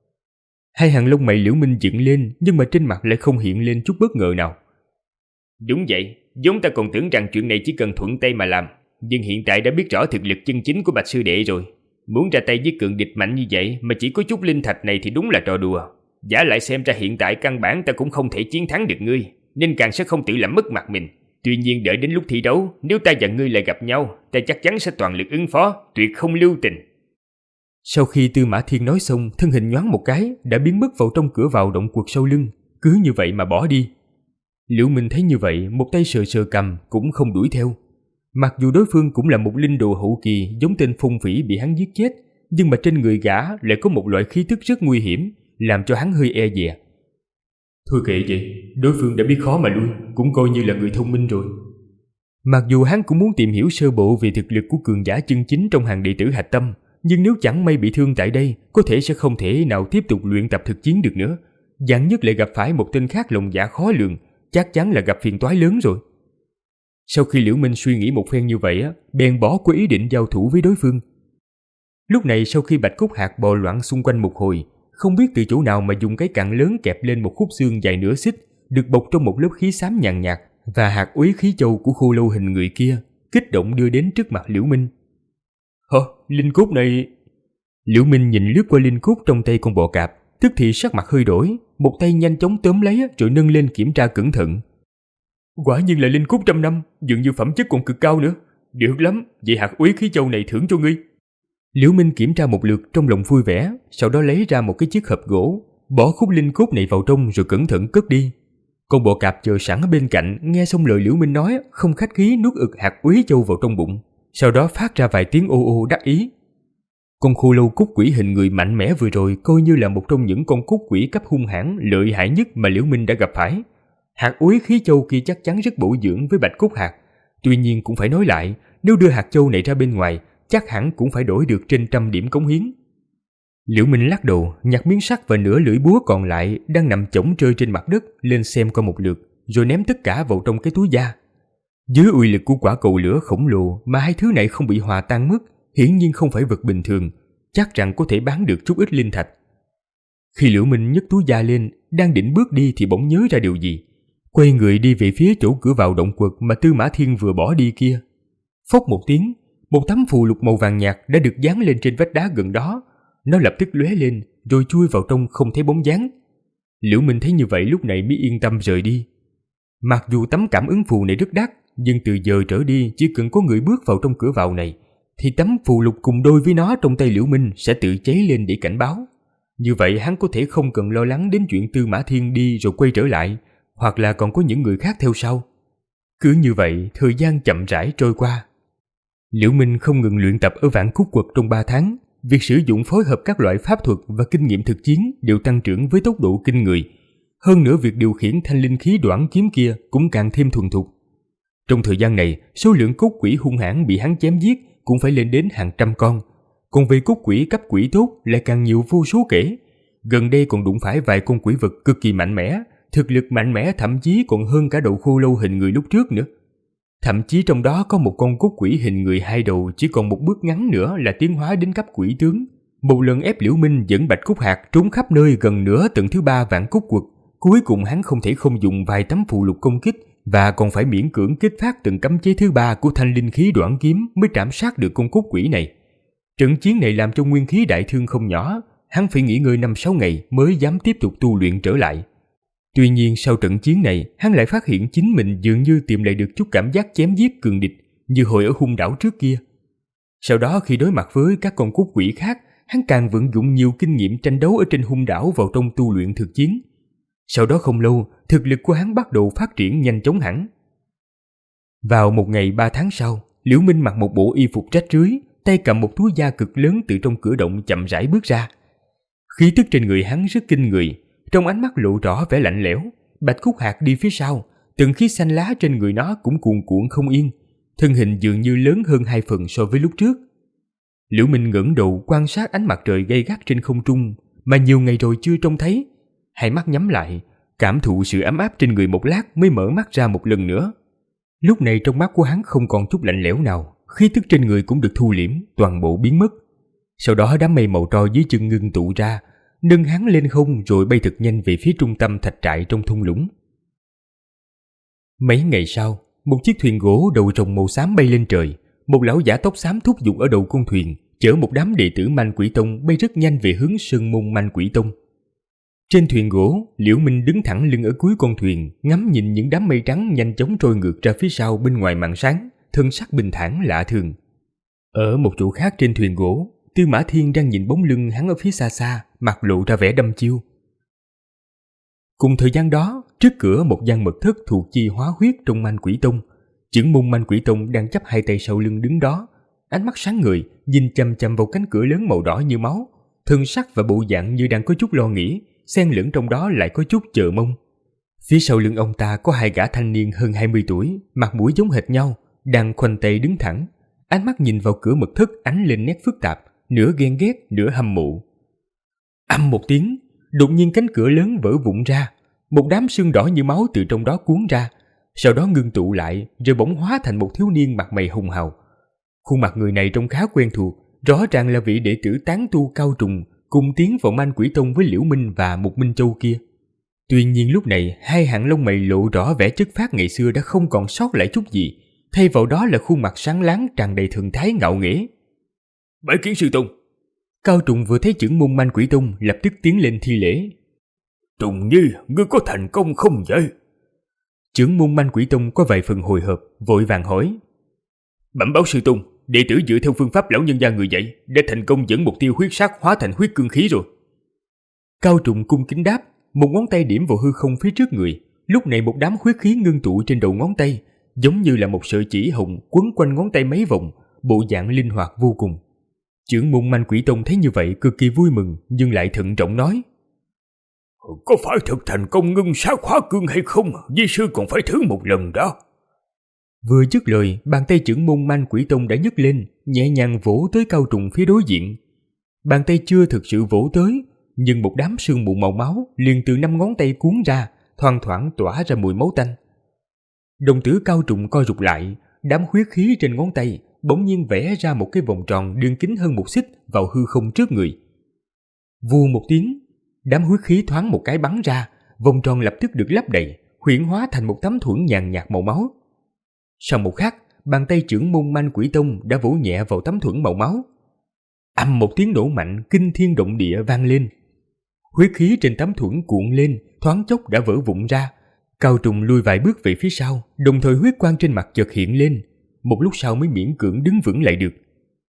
Hai hàng lông mày Liễu Minh dựng lên, nhưng mà trên mặt lại không hiện lên chút bất ngờ nào. Đúng vậy, giống ta còn tưởng rằng chuyện này chỉ cần thuận tay mà làm, nhưng hiện tại đã biết rõ thực lực chân chính của Bạch sư đệ rồi. Muốn ra tay với cường địch mạnh như vậy mà chỉ có chút linh thạch này thì đúng là trò đùa. Giả lại xem ra hiện tại căn bản ta cũng không thể chiến thắng được ngươi, nên càng sẽ không tự làm mất mặt mình. Tuy nhiên đợi đến lúc thi đấu, nếu ta và ngươi lại gặp nhau, ta chắc chắn sẽ toàn lực ứng phó, tuyệt không lưu tình. Sau khi Tư Mã Thiên nói xong, thân hình nhoáng một cái đã biến mất vào trong cửa vào động quật sau lưng, cứ như vậy mà bỏ đi. Liễu Minh thấy như vậy, một tay sờ sờ cầm cũng không đuổi theo. Mặc dù đối phương cũng là một linh đồ hậu kỳ giống tên Phung Phỉ bị hắn giết chết, nhưng mà trên người gã lại có một loại khí tức rất nguy hiểm, làm cho hắn hơi e dè. Thôi kệ vậy, đối phương đã biết khó mà lui, cũng coi như là người thông minh rồi. Mặc dù hắn cũng muốn tìm hiểu sơ bộ về thực lực của cường giả chân chính trong hàng đệ tử Hạch Tâm, nhưng nếu chẳng may bị thương tại đây, có thể sẽ không thể nào tiếp tục luyện tập thực chiến được nữa. Vạn nhất lại gặp phải một tên khác lòng dạ khó lường, chắc chắn là gặp phiền toái lớn rồi. Sau khi Liễu Minh suy nghĩ một phen như vậy, bèn bỏ qua ý định giao thủ với đối phương. Lúc này sau khi Bạch Cốt Hạc bò loạn xung quanh một hồi, không biết từ chỗ nào mà dùng cái cặn lớn kẹp lên một khúc xương dài nửa xích, được bọc trong một lớp khí xám nhàn nhạt, và hạt úy khí châu của khô lâu hình người kia, kích động đưa đến trước mặt Liễu Minh. Hả? Linh cốt này... Liễu Minh nhìn lướt qua linh cốt trong tay con bò cạp, tức thì sắc mặt hơi đổi, một tay nhanh chóng tóm lấy rồi nâng lên kiểm tra cẩn thận. Quả nhiên là linh cốt 100 năm, dường như phẩm chất còn cực cao nữa. Được lắm, vậy hạt úy khí châu này thưởng cho ngươi. Liễu Minh kiểm tra một lượt trong lòng vui vẻ, sau đó lấy ra một cái chiếc hộp gỗ, bỏ khúc linh cốt này vào trong rồi cẩn thận cất đi. Con bò cạp chờ sẵn ở bên cạnh, nghe xong lời Liễu Minh nói, không khách khí nuốt ực hạt úy châu vào trong bụng, sau đó phát ra vài tiếng ô ô đắc ý. Con khô lâu cốt quỷ hình người mạnh mẽ vừa rồi coi như là một trong những con cốt quỷ cấp hung hãn lợi hại nhất mà Liễu Minh đã gặp phải. Hạt úy khí châu kia chắc chắn rất bổ dưỡng với Bạch Cốt Hạc. Tuy nhiên cũng phải nói lại, nếu đưa hạt châu này ra bên ngoài, chắc hẳn cũng phải đổi được trên 100 điểm cống hiến. Liễu Minh lắc đầu, nhặt miếng sắt và nửa lưỡi búa còn lại đang nằm chỗng rơi trên mặt đất lên xem qua một lượt, rồi ném tất cả vào trong cái túi da. Dưới uy lực của quả cầu lửa khổng lồ mà hai thứ này không bị hòa tan mất, hiển nhiên không phải vật bình thường, chắc rằng có thể bán được chút ít linh thạch. Khi Liễu Minh nhấc túi da lên, đang định bước đi thì bỗng nhớ ra điều gì, quay người đi về phía chỗ cửa vào động quật mà Tư Mã Thiên vừa bỏ đi kia. Phốc một tiếng, một tấm phù lục màu vàng nhạt đã được dán lên trên vách đá gần đó. Nó lập tức lóe lên rồi chui vào trong không thấy bóng dáng. Liễu Minh thấy như vậy lúc này mới yên tâm rời đi. Mặc dù tấm cảm ứng phù này rất đắt, nhưng từ giờ trở đi chỉ cần có người bước vào trong cửa vào này, thì tấm phù lục cùng đôi với nó trong tay Liễu Minh sẽ tự cháy lên để cảnh báo. Như vậy hắn có thể không cần lo lắng đến chuyện Tư Mã Thiên đi rồi quay trở lại, hoặc là còn có những người khác theo sau. Cứ như vậy, thời gian chậm rãi trôi qua. Liễu Minh không ngừng luyện tập ở Vạn Cốt Quật trong 3 tháng. Việc sử dụng phối hợp các loại pháp thuật và kinh nghiệm thực chiến đều tăng trưởng với tốc độ kinh người. Hơn nữa việc điều khiển thanh linh khí đoản kiếm kia cũng càng thêm thuần thục. Trong thời gian này, số lượng cốt quỷ hung hãn bị hắn chém giết cũng phải lên đến hàng trăm con. Còn về cốt quỷ cấp quỷ tốt lại càng nhiều vô số kể. Gần đây còn đụng phải vài con quỷ vật cực kỳ mạnh mẽ, thực lực mạnh mẽ thậm chí còn hơn cả đầu khô lâu hình người lúc trước nữa. Thậm chí trong đó có một con cốt quỷ hình người hai đầu chỉ còn một bước ngắn nữa là tiến hóa đến cấp quỷ tướng. Một lần ép Liễu Minh dẫn Bạch Cốt Hạc trốn khắp nơi gần nửa tầng thứ 3 vạn cốt quật. Cuối cùng hắn không thể không dùng vài tấm phù lục công kích và còn phải miễn cưỡng kích phát từng cấm chế thứ 3 của thanh linh khí đoạn kiếm mới trảm sát được con cốt quỷ này. Trận chiến này làm cho nguyên khí đại thương không nhỏ, hắn phải nghỉ ngơi 5-6 ngày mới dám tiếp tục tu luyện trở lại. Tuy nhiên sau trận chiến này, hắn lại phát hiện chính mình dường như tìm lại được chút cảm giác chém giết cường địch như hồi ở hung đảo trước kia. Sau đó khi đối mặt với các con cốt quỷ khác, hắn càng vận dụng nhiều kinh nghiệm tranh đấu ở trên hung đảo vào trong tu luyện thực chiến. Sau đó không lâu, thực lực của hắn bắt đầu phát triển nhanh chóng hẳn. Vào một ngày 3 tháng sau, Liễu Minh mặc một bộ y phục rách rưới, tay cầm một túi da cực lớn từ trong cửa động chậm rãi bước ra. Khí tức trên người hắn rất kinh người, trong ánh mắt lộ rõ vẻ lạnh lẽo. Bạch Cốt Hạc đi phía sau, từng khí xanh lá trên người nó cũng cuồn cuộn không yên, thân hình dường như lớn hơn 2 phần so với lúc trước. Liễu Minh ngẩng đầu quan sát ánh mặt trời gay gắt trên không trung mà nhiều ngày rồi chưa trông thấy. Hai mắt nhắm lại, cảm thụ sự ấm áp trên người một lát mới mở mắt ra một lần nữa. Lúc này trong mắt của hắn không còn chút lạnh lẽo nào, khí tức trên người cũng được thu liễm, toàn bộ biến mất. Sau đó đám mây màu tro dưới chân ngưng tụ ra, nâng hắn lên không rồi bay thật nhanh về phía trung tâm thạch trại trong thung lũng. Mấy ngày sau, một chiếc thuyền gỗ đầu rồng màu xám bay lên trời. Một lão giả tóc xám thúc giục ở đầu con thuyền, chở một đám đệ tử Manh Quỷ Tông bay rất nhanh về hướng Sơn Môn Manh Quỷ Tông. Trên thuyền gỗ, Liễu Minh đứng thẳng lưng ở cuối con thuyền, ngắm nhìn những đám mây trắng nhanh chóng trôi ngược ra phía sau bên ngoài màn sáng, thân sắc bình thản lạ thường. Ở một chỗ khác trên thuyền gỗ, Tư Mã Thiên đang nhìn bóng lưng hắn ở phía xa xa, mặt lộ ra vẻ đăm chiêu. Cùng thời gian đó, trước cửa một gian mật thất thuộc chi hóa huyết trong Manh Quỷ Tông, trưởng môn Manh Quỷ Tông đang chắp hai tay sau lưng đứng đó, ánh mắt sáng ngời, nhìn chằm chằm vào cánh cửa lớn màu đỏ như máu, thân sắc và bộ dạng như đang có chút lo nghĩ, xen lẫn trong đó lại có chút chờ mong. Phía sau lưng ông ta có hai gã thanh niên hơn 20 tuổi, mặt mũi giống hệt nhau, đang khoanh tay đứng thẳng, ánh mắt nhìn vào cửa mật thất ánh lên nét phức tạp, nửa ghen ghét, nửa hâm mộ. Ầm một tiếng, đột nhiên cánh cửa lớn vỡ vụn ra, một đám sương đỏ như máu từ trong đó cuốn ra, sau đó ngưng tụ lại rồi bỗng hóa thành một thiếu niên mặt mày hùng hào. Khuôn mặt người này trông khá quen thuộc, rõ ràng là vị đệ tử tán tu Cao Trùng cùng tiến vào Manh Quỷ Tông với Liễu Minh và Mục Minh Châu kia. Tuy nhiên lúc này hai hàng lông mày lộ rõ vẻ chất phác ngày xưa đã không còn sót lại chút gì, thay vào đó là khuôn mặt sáng láng tràn đầy thần thái ngạo nghễ. Bái kiến sư tôn. Cao Trùng vừa thấy trưởng môn Manh Quỷ Tông lập tức tiến lên thi lễ. Trùng Nhi, ngươi có thành công không vậy? Trưởng môn Manh Quỷ Tông có vài phần hồi hộp, vội vàng hỏi. Bẩm báo sư tôn, đệ tử dựa theo phương pháp lão nhân gia người dạy đã thành công dẫn mục tiêu huyết sắc hóa thành huyết cương khí rồi. Cao Trùng cung kính đáp, một ngón tay điểm vào hư không phía trước người. Lúc này một đám huyết khí ngưng tụ trên đầu ngón tay, giống như là một sợi chỉ hồng quấn quanh ngón tay mấy vòng, bộ dạng linh hoạt vô cùng. Trưởng môn Manh Quỷ Tông thấy như vậy cực kỳ vui mừng, nhưng lại thận trọng nói. Có phải thực thành công ngưng sát hóa cương hay không? Di sư còn phải thử một lần đó. Vừa dứt lời, bàn tay trưởng môn Manh Quỷ Tông đã nhấc lên, nhẹ nhàng vỗ tới Cao Trùng phía đối diện. Bàn tay chưa thực sự vỗ tới, nhưng một đám sương mù màu máu liền từ 5 ngón tay cuốn ra, thoang thoảng tỏa ra mùi máu tanh. Đồng tử Cao Trùng co rụt lại, đám huyết khí trên ngón tay bỗng nhiên vẽ ra một cái vòng tròn đường kính hơn 1 xích vào hư không trước người. Vù một tiếng, đám huyết khí thoáng một cái bắn ra, vòng tròn lập tức được lấp đầy, huyễn hóa thành một tấm thuẫn nhàn nhạt màu máu. Sau một khắc, bàn tay trưởng môn Manh Quỷ Tông đã vỗ nhẹ vào tấm thuẫn màu máu. Ầm một tiếng nổ mạnh kinh thiên động địa vang lên. Huyết khí trên tấm thuẫn cuộn lên, thoáng chốc đã vỡ vụn ra. Cao Trùng lùi vài bước về phía sau, đồng thời huyết quang trên mặt chợt hiện lên. Một lúc sau mới miễn cưỡng đứng vững lại được.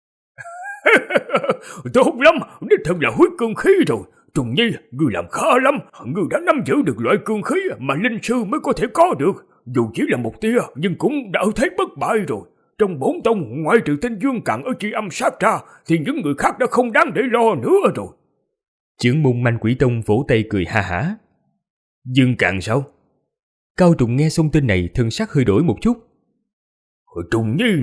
Tốt lắm, đích thật là huyết cương khí rồi. Trùng Nhi, ngươi làm khá lắm. Ngươi đã nắm giữ được loại cương khí mà linh sư mới có thể có được. Dù chỉ là một tia, nhưng cũng đã thấy bất bại rồi. Trong 4 tông, ngoại trừ tên Dương Càn ở Chi Âm Sát ra, thì những người khác đã không đáng để lo nữa rồi. Trưởng môn Manh Quỷ Tông vỗ tay cười ha hả. Dương Càn sao? Cao Trùng nghe xong tên này thân sắc hơi đổi một chút. Trùng Nhi nào,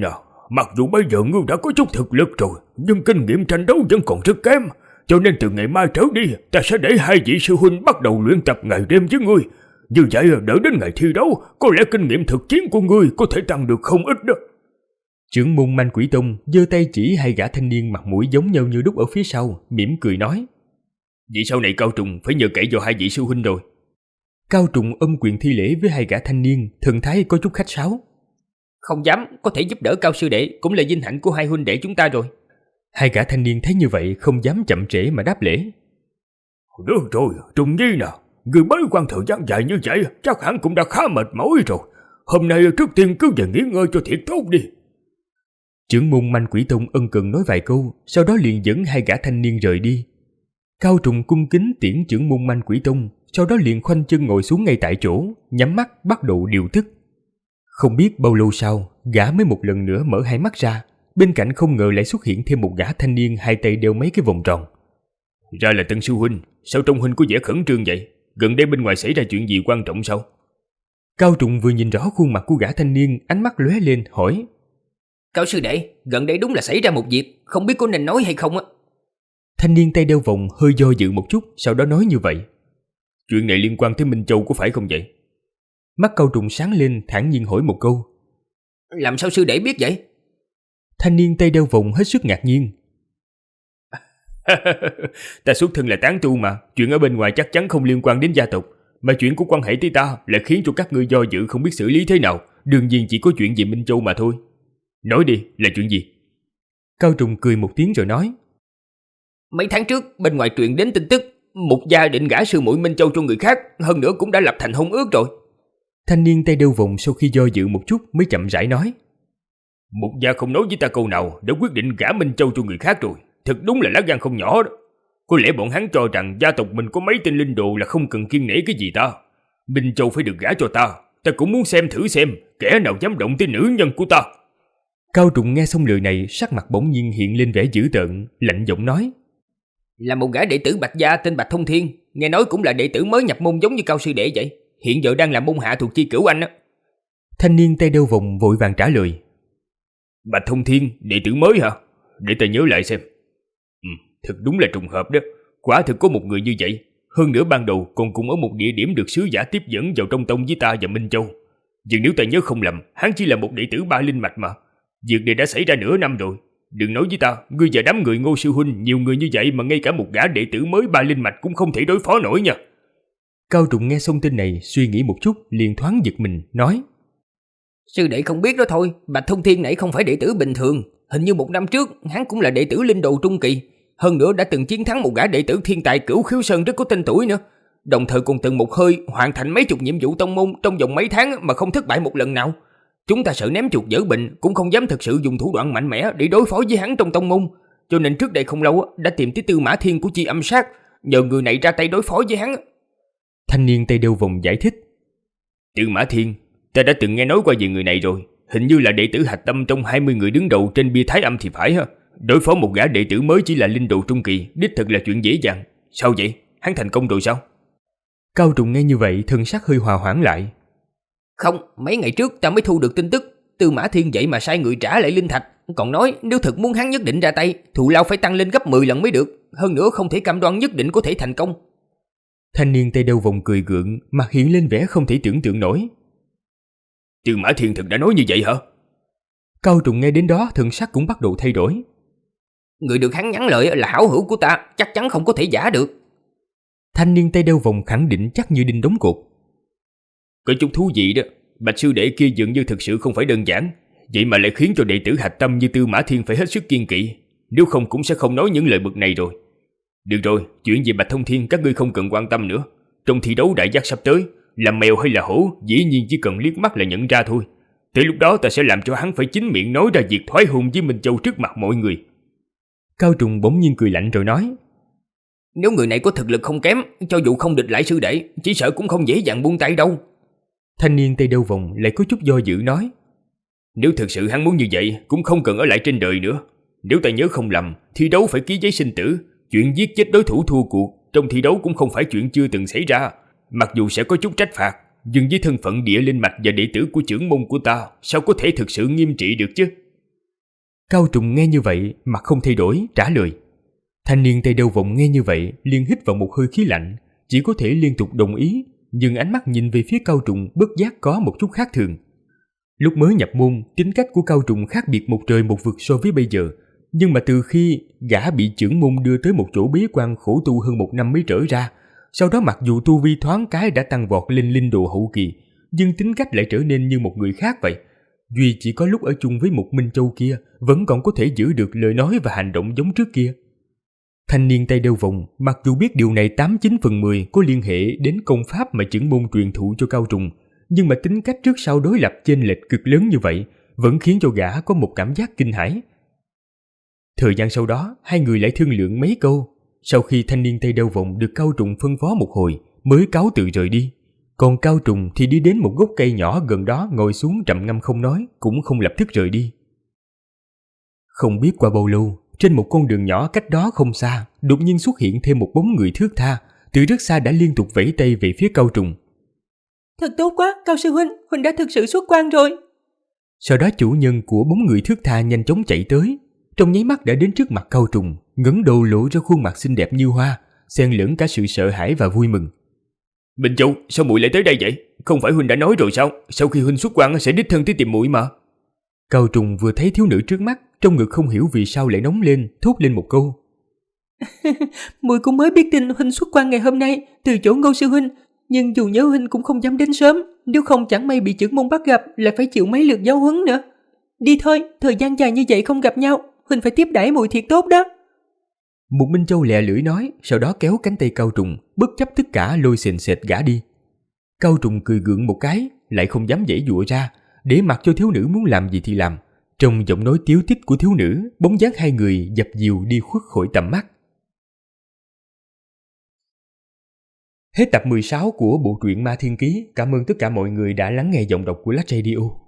mặc dù bây giờ ngươi đã có chút thực lực rồi, nhưng kinh nghiệm tranh đấu vẫn còn rất kém. Cho nên từ ngày mai trở đi, ta sẽ để hai vị sư huynh bắt đầu luyện tập ngày đêm với ngươi. Như vậy đợi đến ngày thi đấu, có lẽ kinh nghiệm thực chiến của ngươi có thể tăng được không ít đó. Trưởng môn Manh Quỷ Tông giơ tay chỉ hai gã thanh niên mặt mũi giống nhau như đúc ở phía sau, mỉm cười nói: Vậy sau này Cao Trùng phải nhờ cậy vào hai vị sư huynh rồi. Cao Trùng ôm quyền thi lễ với hai gã thanh niên, thần thái có chút khách sáo. Không dám, có thể giúp đỡ Cao sư đệ cũng là vinh hạnh của hai huynh đệ chúng ta rồi. Hai gã thanh niên thấy như vậy không dám chậm trễ mà đáp lễ. Được rồi, Trùng Nhi nào, ngươi bế quan thời gian dài như vậy chắc hẳn cũng đã khá mệt mỏi rồi. Hôm nay trước tiên cứ về nghỉ ngơi cho thiệt tốt đi. Trưởng môn Manh Quỷ Tông ân cần nói vài câu, sau đó liền dẫn hai gã thanh niên rời đi. Cao Trùng cung kính tiễn trưởng môn Manh Quỷ Tông, sau đó liền khoanh chân ngồi xuống ngay tại chỗ, nhắm mắt bắt đầu điều tức. Không biết bao lâu sau, gã mới một lần nữa mở hai mắt ra, bên cạnh không ngờ lại xuất hiện thêm một gã thanh niên hai tay đeo mấy cái vòng tròn. Ra là Tân sư huynh, sao trông huynh có vẻ khẩn trương vậy? Gần đây bên ngoài xảy ra chuyện gì quan trọng sao? Cao Trùng vừa nhìn rõ khuôn mặt của gã thanh niên, ánh mắt lóe lên hỏi: Cao sư đệ, gần đây đúng là xảy ra một việc, không biết có nên nói hay không á. Thanh niên tay đeo vòng hơi do dự một chút, sau đó nói như vậy. Chuyện này liên quan tới Minh Châu có phải không vậy? Mắt Cao Trùng sáng lên, thản nhiên hỏi một câu. Làm sao sư đệ biết vậy? Thanh niên tay đeo vòng hết sức ngạc nhiên. Ta xuất thân là tán tu mà, chuyện ở bên ngoài chắc chắn không liên quan đến gia tộc, mà chuyện của quan hệ tới ta lại khiến cho các ngươi do dự không biết xử lý thế nào. Đương nhiên chỉ có chuyện về Minh Châu mà thôi. Nói đi, là chuyện gì? Cao Trùng cười một tiếng rồi nói: Mấy tháng trước bên ngoài truyền đến tin tức Mục gia định gả sư muội Minh Châu cho người khác, hơn nữa cũng đã lập thành hôn ước rồi. Thanh niên tay đeo vòng sau khi do dự một chút mới chậm rãi nói: Mục gia không nói với ta câu nào đã quyết định gả Minh Châu cho người khác rồi. Thật đúng là lá gan không nhỏ đó. Có lẽ bọn hắn cho rằng gia tộc mình có mấy tên linh đồ là không cần kiêng nể cái gì ta. Minh Châu phải được gả cho ta, ta cũng muốn xem thử xem kẻ nào dám động tới nữ nhân của ta. Cao Trùng nghe xong lời này, sắc mặt bỗng nhiên hiện lên vẻ dữ tợn, lạnh giọng nói: Là một gã đệ tử Bạch gia tên Bạch Thông Thiên, nghe nói cũng là đệ tử mới nhập môn giống như Cao sư đệ vậy, hiện giờ đang làm môn hạ thuộc chi cửu anh á. Thanh niên tay đeo vòng vội vàng trả lời: Bạch Thông Thiên, đệ tử mới hả? Để ta nhớ lại xem. Thật đúng là trùng hợp đó. Quả thực có một người như vậy. Hơn nữa ban đầu còn cùng ở một địa điểm được sứ giả tiếp dẫn vào trong tông với ta và Minh Châu. Nhưng nếu ta nhớ không lầm, hắn chỉ là một đệ tử ba linh mạch mà. Việc này đã xảy ra nửa năm rồi. Đừng nói với ta, ngươi và đám người Ngô sư huynh nhiều người như vậy mà ngay cả một gã đệ tử mới ba linh mạch cũng không thể đối phó nổi nha. Cao Trùng nghe xong tin này, suy nghĩ một chút, liền thoáng giật mình, nói: Sư đệ không biết đó thôi, Bạch Thông Thiên này không phải đệ tử bình thường. Hình như một năm trước, hắn cũng là đệ tử linh đồ trung kỳ. Hơn nữa đã từng chiến thắng một gã đệ tử thiên tài Cửu Khiếu Sơn rất có tên tuổi nữa. Đồng thời còn từng một hơi hoàn thành mấy chục nhiệm vụ tông môn trong vòng mấy tháng mà không thất bại một lần nào. Chúng ta sợ ném chuột dở bệnh, cũng không dám thực sự dùng thủ đoạn mạnh mẽ để đối phó với hắn trong tông môn. Cho nên trước đây không lâu đã tìm tới Tư Mã Thiên của Chi Âm Sát, nhờ người này ra tay đối phó với hắn. Thanh niên tay đeo vòng giải thích: Tư Mã Thiên, ta đã từng nghe nói qua về người này rồi. Hình như là đệ tử hạch tâm trong 20 người đứng đầu trên bia Thái Âm thì phải ha. Đối phó một gã đệ tử mới chỉ là linh đồ trung kỳ, đích thực là chuyện dễ dàng. Sao vậy? Hắn thành công rồi sao? Cao Trùng nghe như vậy, thân sắc hơi hòa hoãn lại. Không, mấy ngày trước ta mới thu được tin tức Tư Mã Thiên vậy mà sai người trả lại linh thạch, còn nói nếu thực muốn hắn nhất định ra tay, thù lao phải tăng lên gấp 10 lần mới được. Hơn nữa không thể cam đoan nhất định có thể thành công. Thanh niên tay đeo vòng cười gượng, mặt hiện lên vẻ không thể tưởng tượng nổi. Tư Mã Thiên thực đã nói như vậy hả? Cao Trùng nghe đến đó, thân sắc cũng bắt đầu thay đổi. Người được hắn nhắn lời là hảo hữu của ta, chắc chắn không có thể giả được. Thanh niên tay đeo vòng khẳng định chắc như đinh đóng cột. Có chút thú vị đó. Bạch sư đệ kia dường như thực sự không phải đơn giản, vậy mà lại khiến cho đệ tử hạch tâm như Tư Mã Thiên phải hết sức kiên kỵ. Nếu không cũng sẽ không nói những lời bực này rồi. Được rồi, chuyện về Bạch Thông Thiên các ngươi không cần quan tâm nữa. Trong thi đấu đại giác sắp tới, là mèo hay là hổ dĩ nhiên chỉ cần liếc mắt là nhận ra thôi. Tới lúc đó ta sẽ làm cho hắn phải chính miệng nói ra việc thoái hôn với Minh Châu trước mặt mọi người. Cao Trùng bỗng nhiên cười lạnh rồi nói: Nếu người này có thực lực không kém, cho dù không địch lại sư đệ, chỉ sợ cũng không dễ dàng buông tay đâu. Thanh niên tay đeo vòng lại có chút do dự nói: Nếu thực sự hắn muốn như vậy, cũng không cần ở lại trên đời nữa. Nếu ta nhớ không lầm, thi đấu phải ký giấy sinh tử. Chuyện giết chết đối thủ thua cuộc trong thi đấu cũng không phải chuyện chưa từng xảy ra. Mặc dù sẽ có chút trách phạt, nhưng với thân phận địa linh mạch và đệ tử của trưởng môn của ta, sao có thể thực sự nghiêm trị được chứ? Cao Trùng nghe như vậy mặt không thay đổi trả lời. Thanh niên Tây Đâu Vọng nghe như vậy liền hít vào một hơi khí lạnh, chỉ có thể liên tục đồng ý, nhưng ánh mắt nhìn về phía Cao Trùng bất giác có một chút khác thường. Lúc mới nhập môn, tính cách của Cao Trùng khác biệt một trời một vực so với bây giờ, nhưng mà từ khi gã bị trưởng môn đưa tới một chỗ bế quan khổ tu hơn 1 năm mới trở ra, sau đó mặc dù tu vi thoáng cái đã tăng vọt lên linh độ hậu kỳ, nhưng tính cách lại trở nên như một người khác vậy. Duy chỉ có lúc ở chung với một Minh Châu kia vẫn còn có thể giữ được lời nói và hành động giống trước kia. Thanh niên Tây Đâu Vọng mặc dù biết điều này 89/10 có liên hệ đến công pháp mà trưởng môn truyền thụ cho Cao Trùng, nhưng mà tính cách trước sau đối lập chênh lệch cực lớn như vậy vẫn khiến cho gã có một cảm giác kinh hãi. Thời gian sau đó, hai người lại thương lượng mấy câu. Sau khi thanh niên Tây Đâu Vọng được Cao Trùng phân phó một hồi, mới cáo từ rời đi. Còn Cao Trùng thì đi đến một gốc cây nhỏ gần đó ngồi xuống trầm ngâm không nói, cũng không lập tức rời đi. Không biết qua bao lâu, trên một con đường nhỏ cách đó không xa, đột nhiên xuất hiện thêm một bóng người thướt tha, từ rất xa đã liên tục vẫy tay về phía Cao Trùng. Thật tốt quá, Cao sư huynh, huynh đã thực sự xuất quan rồi. Sau đó chủ nhân của bóng người thướt tha nhanh chóng chạy tới, trong nháy mắt đã đến trước mặt Cao Trùng, ngẩng đầu lộ ra khuôn mặt xinh đẹp như hoa, xen lẫn cả sự sợ hãi và vui mừng. Bình Châu, sao muội lại tới đây vậy? Không phải huynh đã nói rồi sao? Sau khi huynh xuất quan sẽ đích thân tới tìm muội mà. Cao Trùng vừa thấy thiếu nữ trước mắt, trong ngực không hiểu vì sao lại nóng lên, thốt lên một câu. Muội cũng mới biết tin huynh xuất quan ngày hôm nay từ chỗ Ngô sư huynh, nhưng dù nhớ huynh cũng không dám đến sớm, nếu không chẳng may bị trưởng môn bắt gặp lại phải chịu mấy lượt giáo huấn nữa. Đi thôi, thời gian dài như vậy không gặp nhau, huynh phải tiếp đãi muội thiệt tốt đó. Một Minh Châu lẹ lưỡi nói, sau đó kéo cánh tay Cao Trùng, bất chấp tất cả lôi sền sệt gã đi. Cao Trùng cười gượng một cái, lại không dám giãy giụa ra, để mặc cho thiếu nữ muốn làm gì thì làm. Trong giọng nói tiếu tích của thiếu nữ, bóng dáng hai người dập dìu đi khuất khỏi tầm mắt. Hết tập 16 của bộ truyện Ma Thiên Ký. Cảm ơn tất cả mọi người đã lắng nghe giọng đọc của Lách Radio.